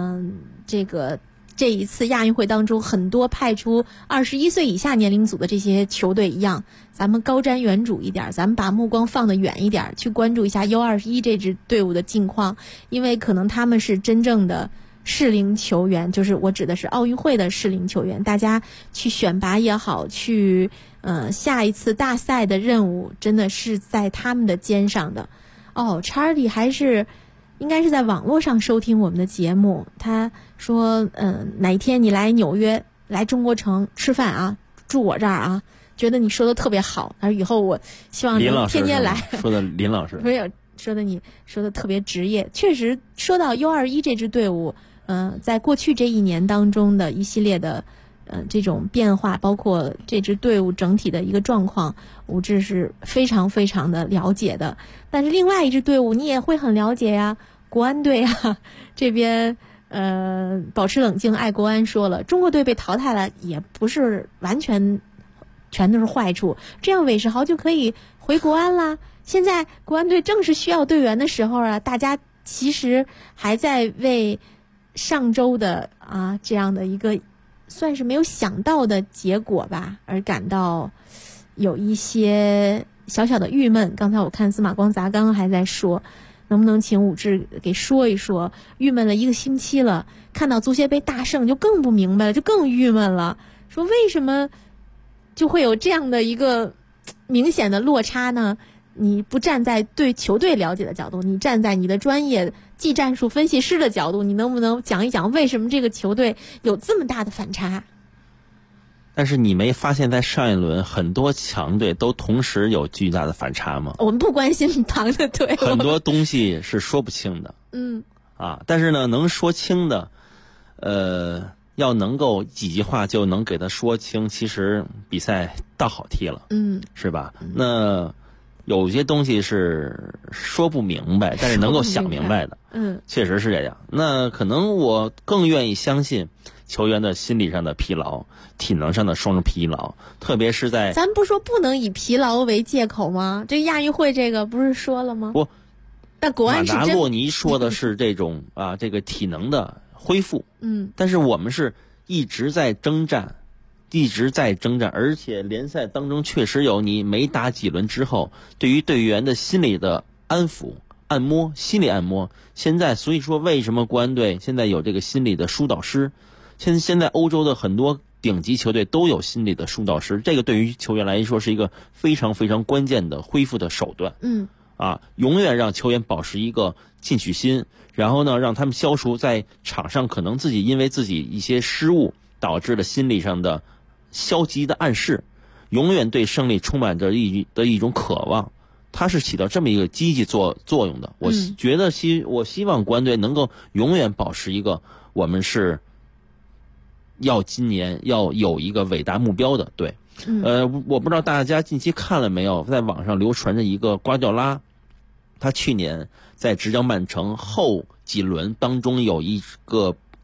这一次亚运会当中很多派出21岁以下年龄组的这些球队一样，咱们高瞻远瞩一点，咱们把目光放得远一点，去关注一下 U21 这支队伍的近况，因为可能他们是真正的适龄球员，就是我指的是奥运会的适龄球员，大家去选拔也好，去下一次大赛的任务真的是在他们的肩上的。Charlie 还是应该是在网络上收听我们的节目，他说哪一天你来纽约来中国城吃饭啊，住我这儿啊，觉得你说的特别好，而以后我希望能天天来。 说的林老师没有说的你说的特别职业，确实说到 U21 这支队伍在过去这1年当中的一系列的这种变化，包括这支队伍整体的一个状况，吴志是非常非常的了解的。但是另外一支队伍你也会很了解呀，国安队啊，这边保持冷静爱国安说了，中国队被淘汰了也不是完全都是坏处，这样韦世豪就可以回国安啦。现在国安队正是需要队员的时候啊，大家其实还在为上周的这样的一个算是没有想到的结果吧而感到有一些小小的郁闷。刚才我看司马光砸缸还在说，能不能请武志给说一说，郁闷了1个星期了，看到足协杯大胜就更不明白了，就更郁闷了，说为什么就会有这样的一个明显的落差呢？你不站在对球队了解的角度，你站在你的专业技战术分析师的角度，你能不能讲一讲为什么这个球队有这么大的反差？ 但是你没发现在上一轮很多强队都同时有巨大的反差吗？ 我们不关心唐的队， 很多东西是说不清的。但是呢，能说清的，要能够几句话就能给他说清，其实比赛倒好踢了，是吧？那有些东西是说不明白，但是能够想明白的，确实是这样。那可能我更愿意相信球员的心理上的疲劳，体能上的双重疲劳，特别是在咱不说不能以疲劳为借口吗？这亚运会这个不是说了吗？但国安是马达洛尼说的是这种这个体能的恢复，但是我们是一直在征战，而且联赛当中确实有你没打几轮之后，对于队员的心理的安抚、按摩、心理按摩。现在所以说，为什么国安队现在有这个心理的疏导师？现在欧洲的很多顶级球队都有心理的疏导师，这个对于球员来说是一个非常非常关键的恢复的手段。永远让球员保持一个进取心，然后呢，让他们消除在场上可能因为自己一些失误导致的心理上的消极的暗示，永远对胜利充满着一种渴望，它是起到这么一个积极作用的。我觉得我希望国安队能够永远保持一个我们是要今年要有一个伟大目标的队。我不知道大家近期看了没有，在网上流传着一个瓜迪奥拉，他去年在执教曼城后几轮当中有一个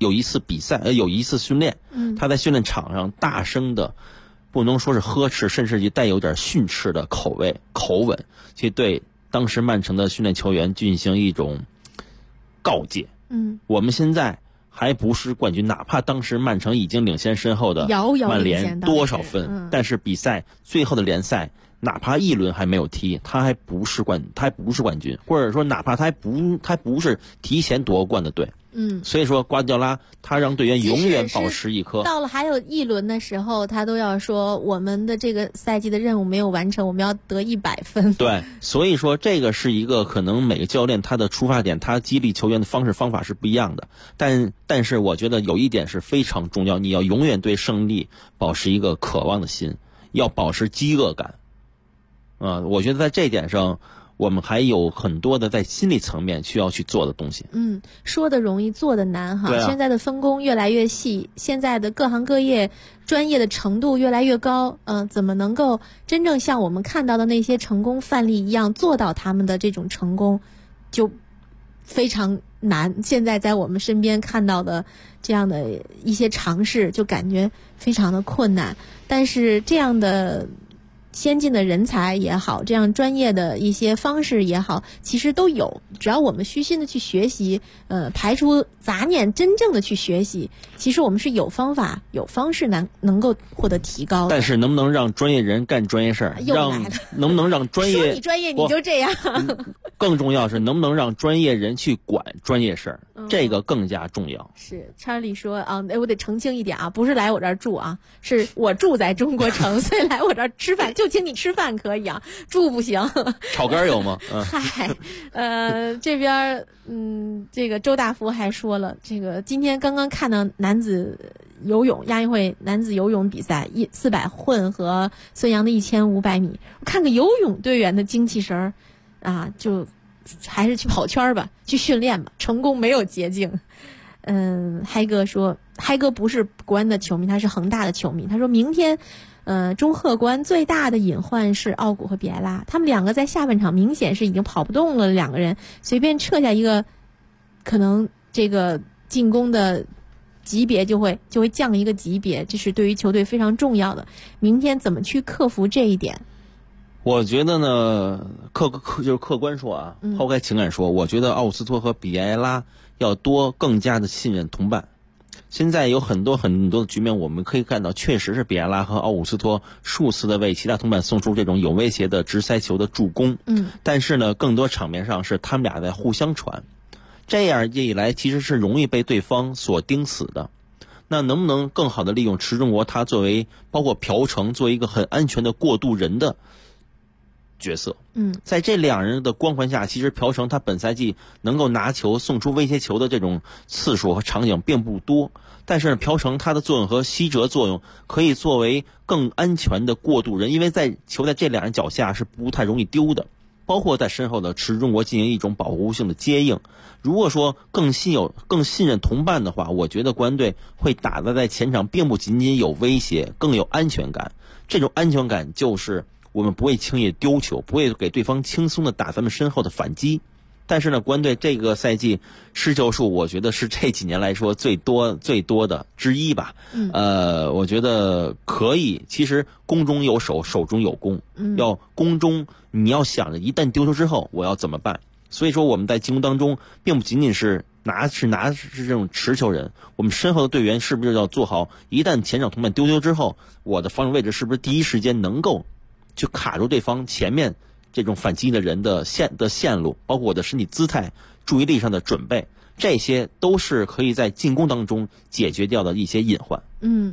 有一次比赛，有一次训练，他在训练场上大声的，不能说是呵斥，甚至于带有点训斥的口吻，去对当时曼城的训练球员进行一种告诫。我们现在还不是冠军，哪怕当时曼城已经领先身后的曼联多少分，但是比赛最后的联赛，哪怕一轮还没有踢，他还不是冠军，或者说哪怕他不是提前夺冠的队。所以说瓜迪奥拉他让队员永远保持一颗， 到了还有一轮的时候，他都要说我们的这个赛季的任务没有完成，我们要得100分。 对，所以说这个是一个可能每个教练他的出发点，他激励球员的方法是不一样的。但是我觉得有一点是非常重要，你要永远对胜利保持一个渴望的心，要保持饥饿感。我觉得在这一点上，我们还有很多的在心理层面需要去做的东西。 说的容易做的难哈。现在的分工越来越细，现在的各行各业专业的程度越来越高，怎么能够真正像我们看到的那些成功范例一样做到他们的这种成功，就非常难。现在在我们身边看到的这样的一些尝试，就感觉非常的困难。但是这样的先进的人才也好，这样专业的一些方式也好，其实都有，只要我们虚心的去学习，排除杂念，真正的去学习，其实我们是有方法有方式能够获得提高的。 但是能不能让专业人干专业事儿，能不能让专业说你专业你就这样更重要是能不能让专业人去管专业事儿，这个更加重要。 是查理说我得澄清一点啊，不是来我这儿住啊，是我住在中国城所以来我这儿吃饭就请你吃饭可以啊，住不行。 炒肝有吗？ 嗨，这边这个周大福还说了，这个今天刚刚看到男子游泳亚运会男子游泳比赛400混和孙杨的1500米，我看个游泳队员的精气神儿就还是去跑圈吧，去训练吧，成功没有捷径。嗨哥说，嗨哥不是国安的球迷，他是恒大的球迷。他说明天中赫国安最大的隐患是奥古和比埃拉，他们两个在下半场明显是已经跑不动了，两个人随便撤下一个，可能这个进攻的级别就会降一个级别，这是对于球队非常重要的。明天怎么去克服这一点？ 我觉得呢，就是客观说抛开情感说，我觉得奥古斯托和比埃拉要更加的信任同伴。现在有很多的局面，我们可以看到，确实是比埃拉和奥古斯托数次的为其他同伴送出这种有威胁的直塞球的助攻。但是呢，更多场面上是他们俩在互相传，这样一来其实是容易被对方所盯死的。那能不能更好的利用池中国他作为包括朴成作为一个很安全的过渡人的角色？在这两人的光环下，其实朴成他本赛季能够拿球送出威胁球的这种次数和场景并不多，但是朴成他的作用和西哲作用可以作为更安全的过渡人，因为球在这两人脚下是不太容易丢的，包括在身后的池中国进行一种保护性的接应。如果说更信任同伴的话，我觉得国安队会打得在前场并不仅仅有威胁，更有安全感。这种安全感就是我们不会轻易丢球，不会给对方轻松的打咱们身后的反击。但是呢，国安队这个赛季失球数，我觉得是这几年来说最多的之一吧。我觉得可以。其实攻中有守，守中有攻。要攻中，你要想着一旦丢球之后我要怎么办。所以说我们在进攻当中，并不仅仅是拿这种持球人，我们身后的队员是不是要做好，一旦前场同伴丢球之后，我的防守位置是不是第一时间能够去卡住对方前面这种反击的人的线路，包括我的身体姿态、注意力上的准备，这些都是可以在进攻当中解决掉的一些隐患。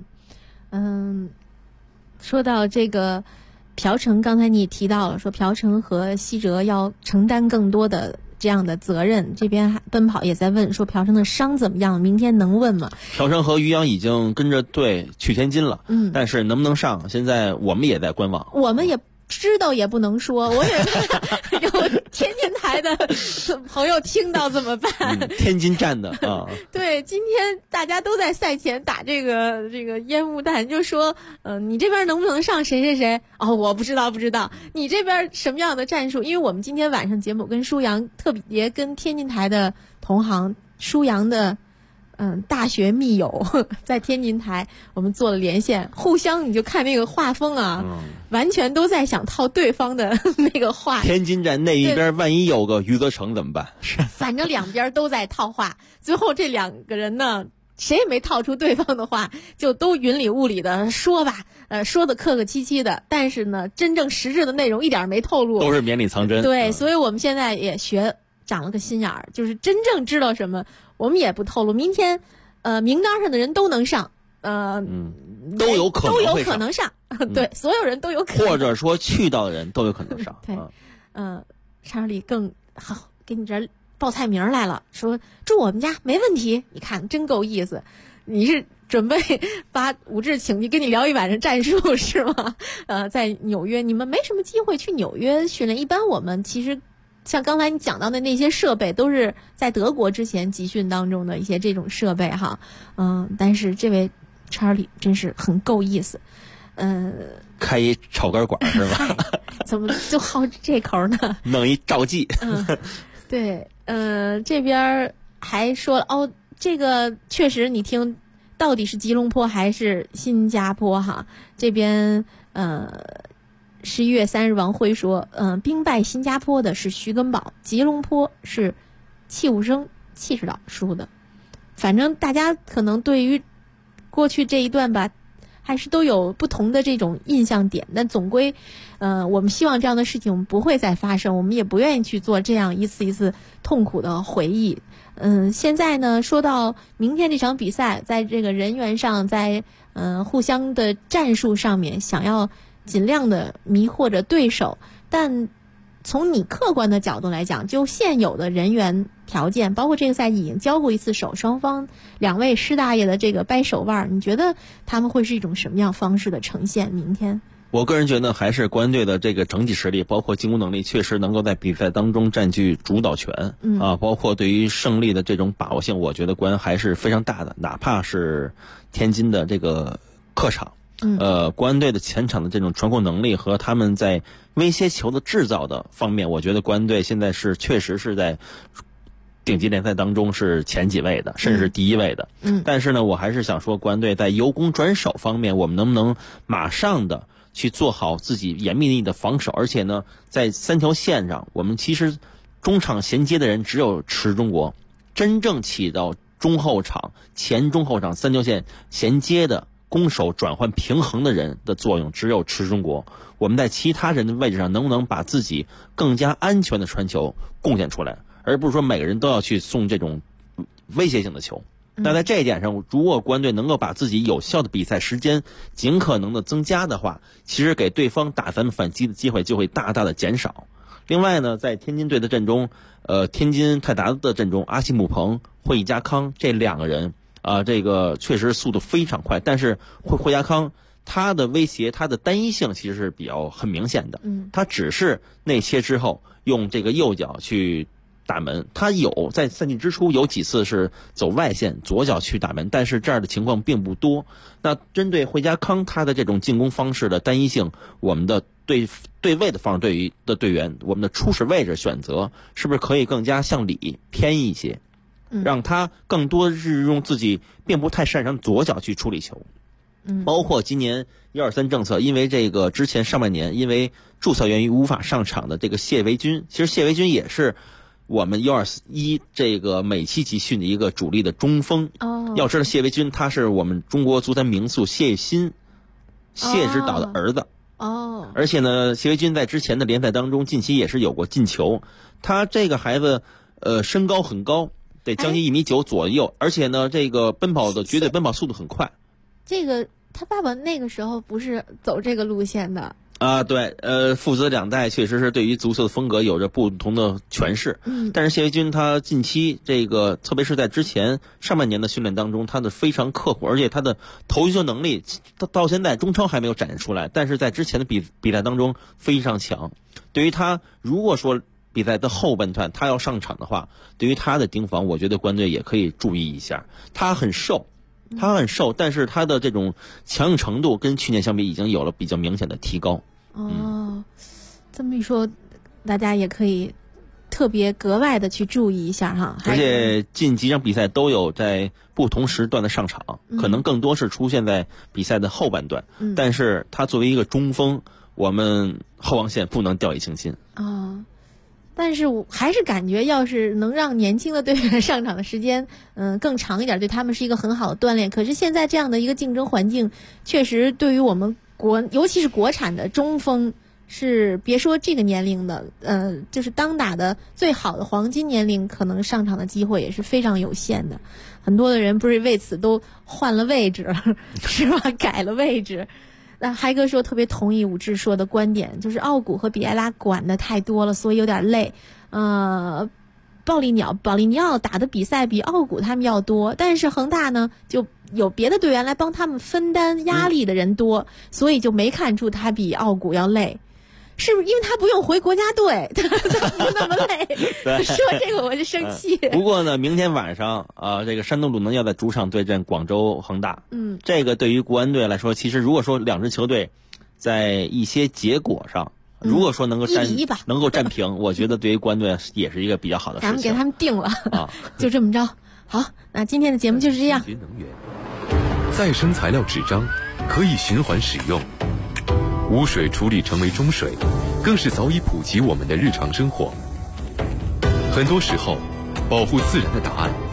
说到这个朴成，刚才你也提到了，说朴成和西哲要承担更多的这样的责任。这边奔跑也在问说朴成的伤怎么样，明天能问吗？ 朴成和于洋已经跟着队去天津了，但是能不能上，现在我们也在观望。 我们也知道也不能说，我也有天津台的朋友听到怎么办？ 天津站的对，今天大家都在赛前打这个烟雾弹，就说你这边能不能上谁谁谁？我不知道。你这边什么样的战术？因为我们今天晚上节目跟舒阳特别跟天津台的同行舒阳的大学密友在天津台，我们做了连线，互相你就看那个画风啊，完全都在想套对方的那个话。 天津站那一边万一有个余则成怎么办？ 反正两边都在套话，最后这两个人呢，谁也没套出对方的话，就都云里雾里的说吧，说的客客气气的，但是呢，真正实质的内容一点没透露， 都是绵里藏针。 对，所以我们现在也长了个心眼儿，就是真正知道什么，我们也不透露。明天，名单上的人都能上， 都有可能上，对，所有人都有可能， 或者说去到的人都有可能上。 对，查理更好，给你这报菜名来了，说住我们家没问题，你看真够意思。你是准备把武志请去跟你聊一晚上战术是吗？在纽约，你们没什么机会去纽约训练，一般我们其实。像刚才你讲到的那些设备，都是在德国之前集训当中的一些这种设备哈，但是这位查理真是很够意思， 开一炒肝馆是吧？ 怎么就好这口呢？ 弄一赵记。 对，这边还说了这个确实你听，到底是吉隆坡还是新加坡哈？这边11月3日，王辉说，兵败新加坡的是徐根宝，吉隆坡是戚务生气势岛输的。反正大家可能对于过去这一段吧，还是都有不同的这种印象点，但总归，我们希望这样的事情不会再发生，我们也不愿意去做这样一次一次痛苦的回忆。现在呢，说到明天这场比赛，在这个人员上，在互相的战术上面，想要尽量的迷惑着对手，但从你客观的角度来讲，就现有的人员条件，包括这个赛季已经交过一次手，双方两位师大爷的这个掰手腕，你觉得他们会是一种什么样方式的呈现？明天， 我个人觉得还是国安队的这个整体实力，包括进攻能力，确实能够在比赛当中占据主导权。包括对于胜利的这种把握性，我觉得国安还是非常大的，哪怕是天津的这个客场。国安队的前场的这种传控能力和他们在威胁球的制造的方面，我觉得国安队现在确实是在顶级联赛当中是前几位的，甚至是第一位的。但是呢，我还是想说，国安队在由攻转守方面，我们能不能马上的去做好自己严密的防守？而且呢，在3条线上，我们其实中场衔接的人只有池中国，真正起到中后场、前中后场3条线衔接的攻守转换平衡的人的作用只有池中国。我们在其他人的位置上能不能把自己更加安全的传球贡献出来，而不是说每个人都要去送这种威胁性的球。那在这一点上，如果国安队能够把自己有效的比赛时间尽可能的增加的话，其实给对方打咱们反击的机会就会大大的减少。另外呢，在天津队的阵中，天津泰达的阵中，阿西姆彭、惠家康这两个人这个确实速度非常快，但是惠家康他的威胁，他的单一性其实是很明显的。他只是内切之后用这个右脚去打门，他有在赛季之初有几次是走外线左脚去打门，但是这样的情况并不多。那针对惠家康他的这种进攻方式的单一性，我们的对位的方式的队员，我们的初始位置选择是不是可以更加向里偏一些，让他更多是用自己并不太擅长左脚去处理球。包括今年123政策，因为这个之前上半年因为注册原因无法上场的这个谢维军，其实谢维军也是我们121这个每期集训的一个主力的中锋。要知道谢维军他是我们中国足坛名宿谢指导的儿子。而且呢，谢维军在之前的联赛当中近期也是有过进球。他这个孩子身高很高，得将近1.9米左右，而且呢这个绝对奔跑速度很快。 这个他爸爸那个时候不是走这个路线的对，父子两代确实是对于足球的风格有着不同的诠释。但是谢维军他近期这个，特别是在之前上半年的训练当中，他的非常刻苦，而且他的投球能力到现在中超还没有展示出来，但是在之前的比赛当中非常强。对于他，如果说比赛的后半段他要上场的话，对于他的盯防，我觉得国安队也可以注意一下。他很瘦，但是他的这种强硬程度跟去年相比已经有了比较明显的提高。 这么一说，大家也可以特别格外的去注意一下哈。 而且近几场比赛都有在不同时段的上场，可能更多是出现在比赛的后半段。但是他作为一个中锋，我们后防线不能掉以轻心啊。但是我还是感觉，要是能让年轻的队员上场的时间，更长一点，对他们是一个很好的锻炼。可是现在这样的一个竞争环境，确实对于我们尤其是国产的中锋，是别说这个年龄的，就是当打的最好的黄金年龄，可能上场的机会也是非常有限的。很多的人不是为此都换了位置，是吧？改了位置。那嗨哥说特别同意武志说的观点，就是奥古和比埃拉管的太多了，所以有点累。保利尼奥打的比赛比奥古他们要多，但是恒大呢就有别的队员来帮他们分担压力的人多，所以就没看出他比奥古要累。是不是因为他不用回国家队，他不那么累？说这个我就生气。 不过呢，明天晚上这个山东鲁能要在主场对阵广州恒大。这个对于国安队来说，其实如果说两支球队在一些结果上，如果说能够战平，我觉得对于国安队也是一个比较好的事情。 咱们给他们定了就这么着。好，那今天的节目就是这样。 再生材料纸张可以循环使用。污水处理成为中水，更是早已普及我们的日常生活。很多时候，保护自然的答案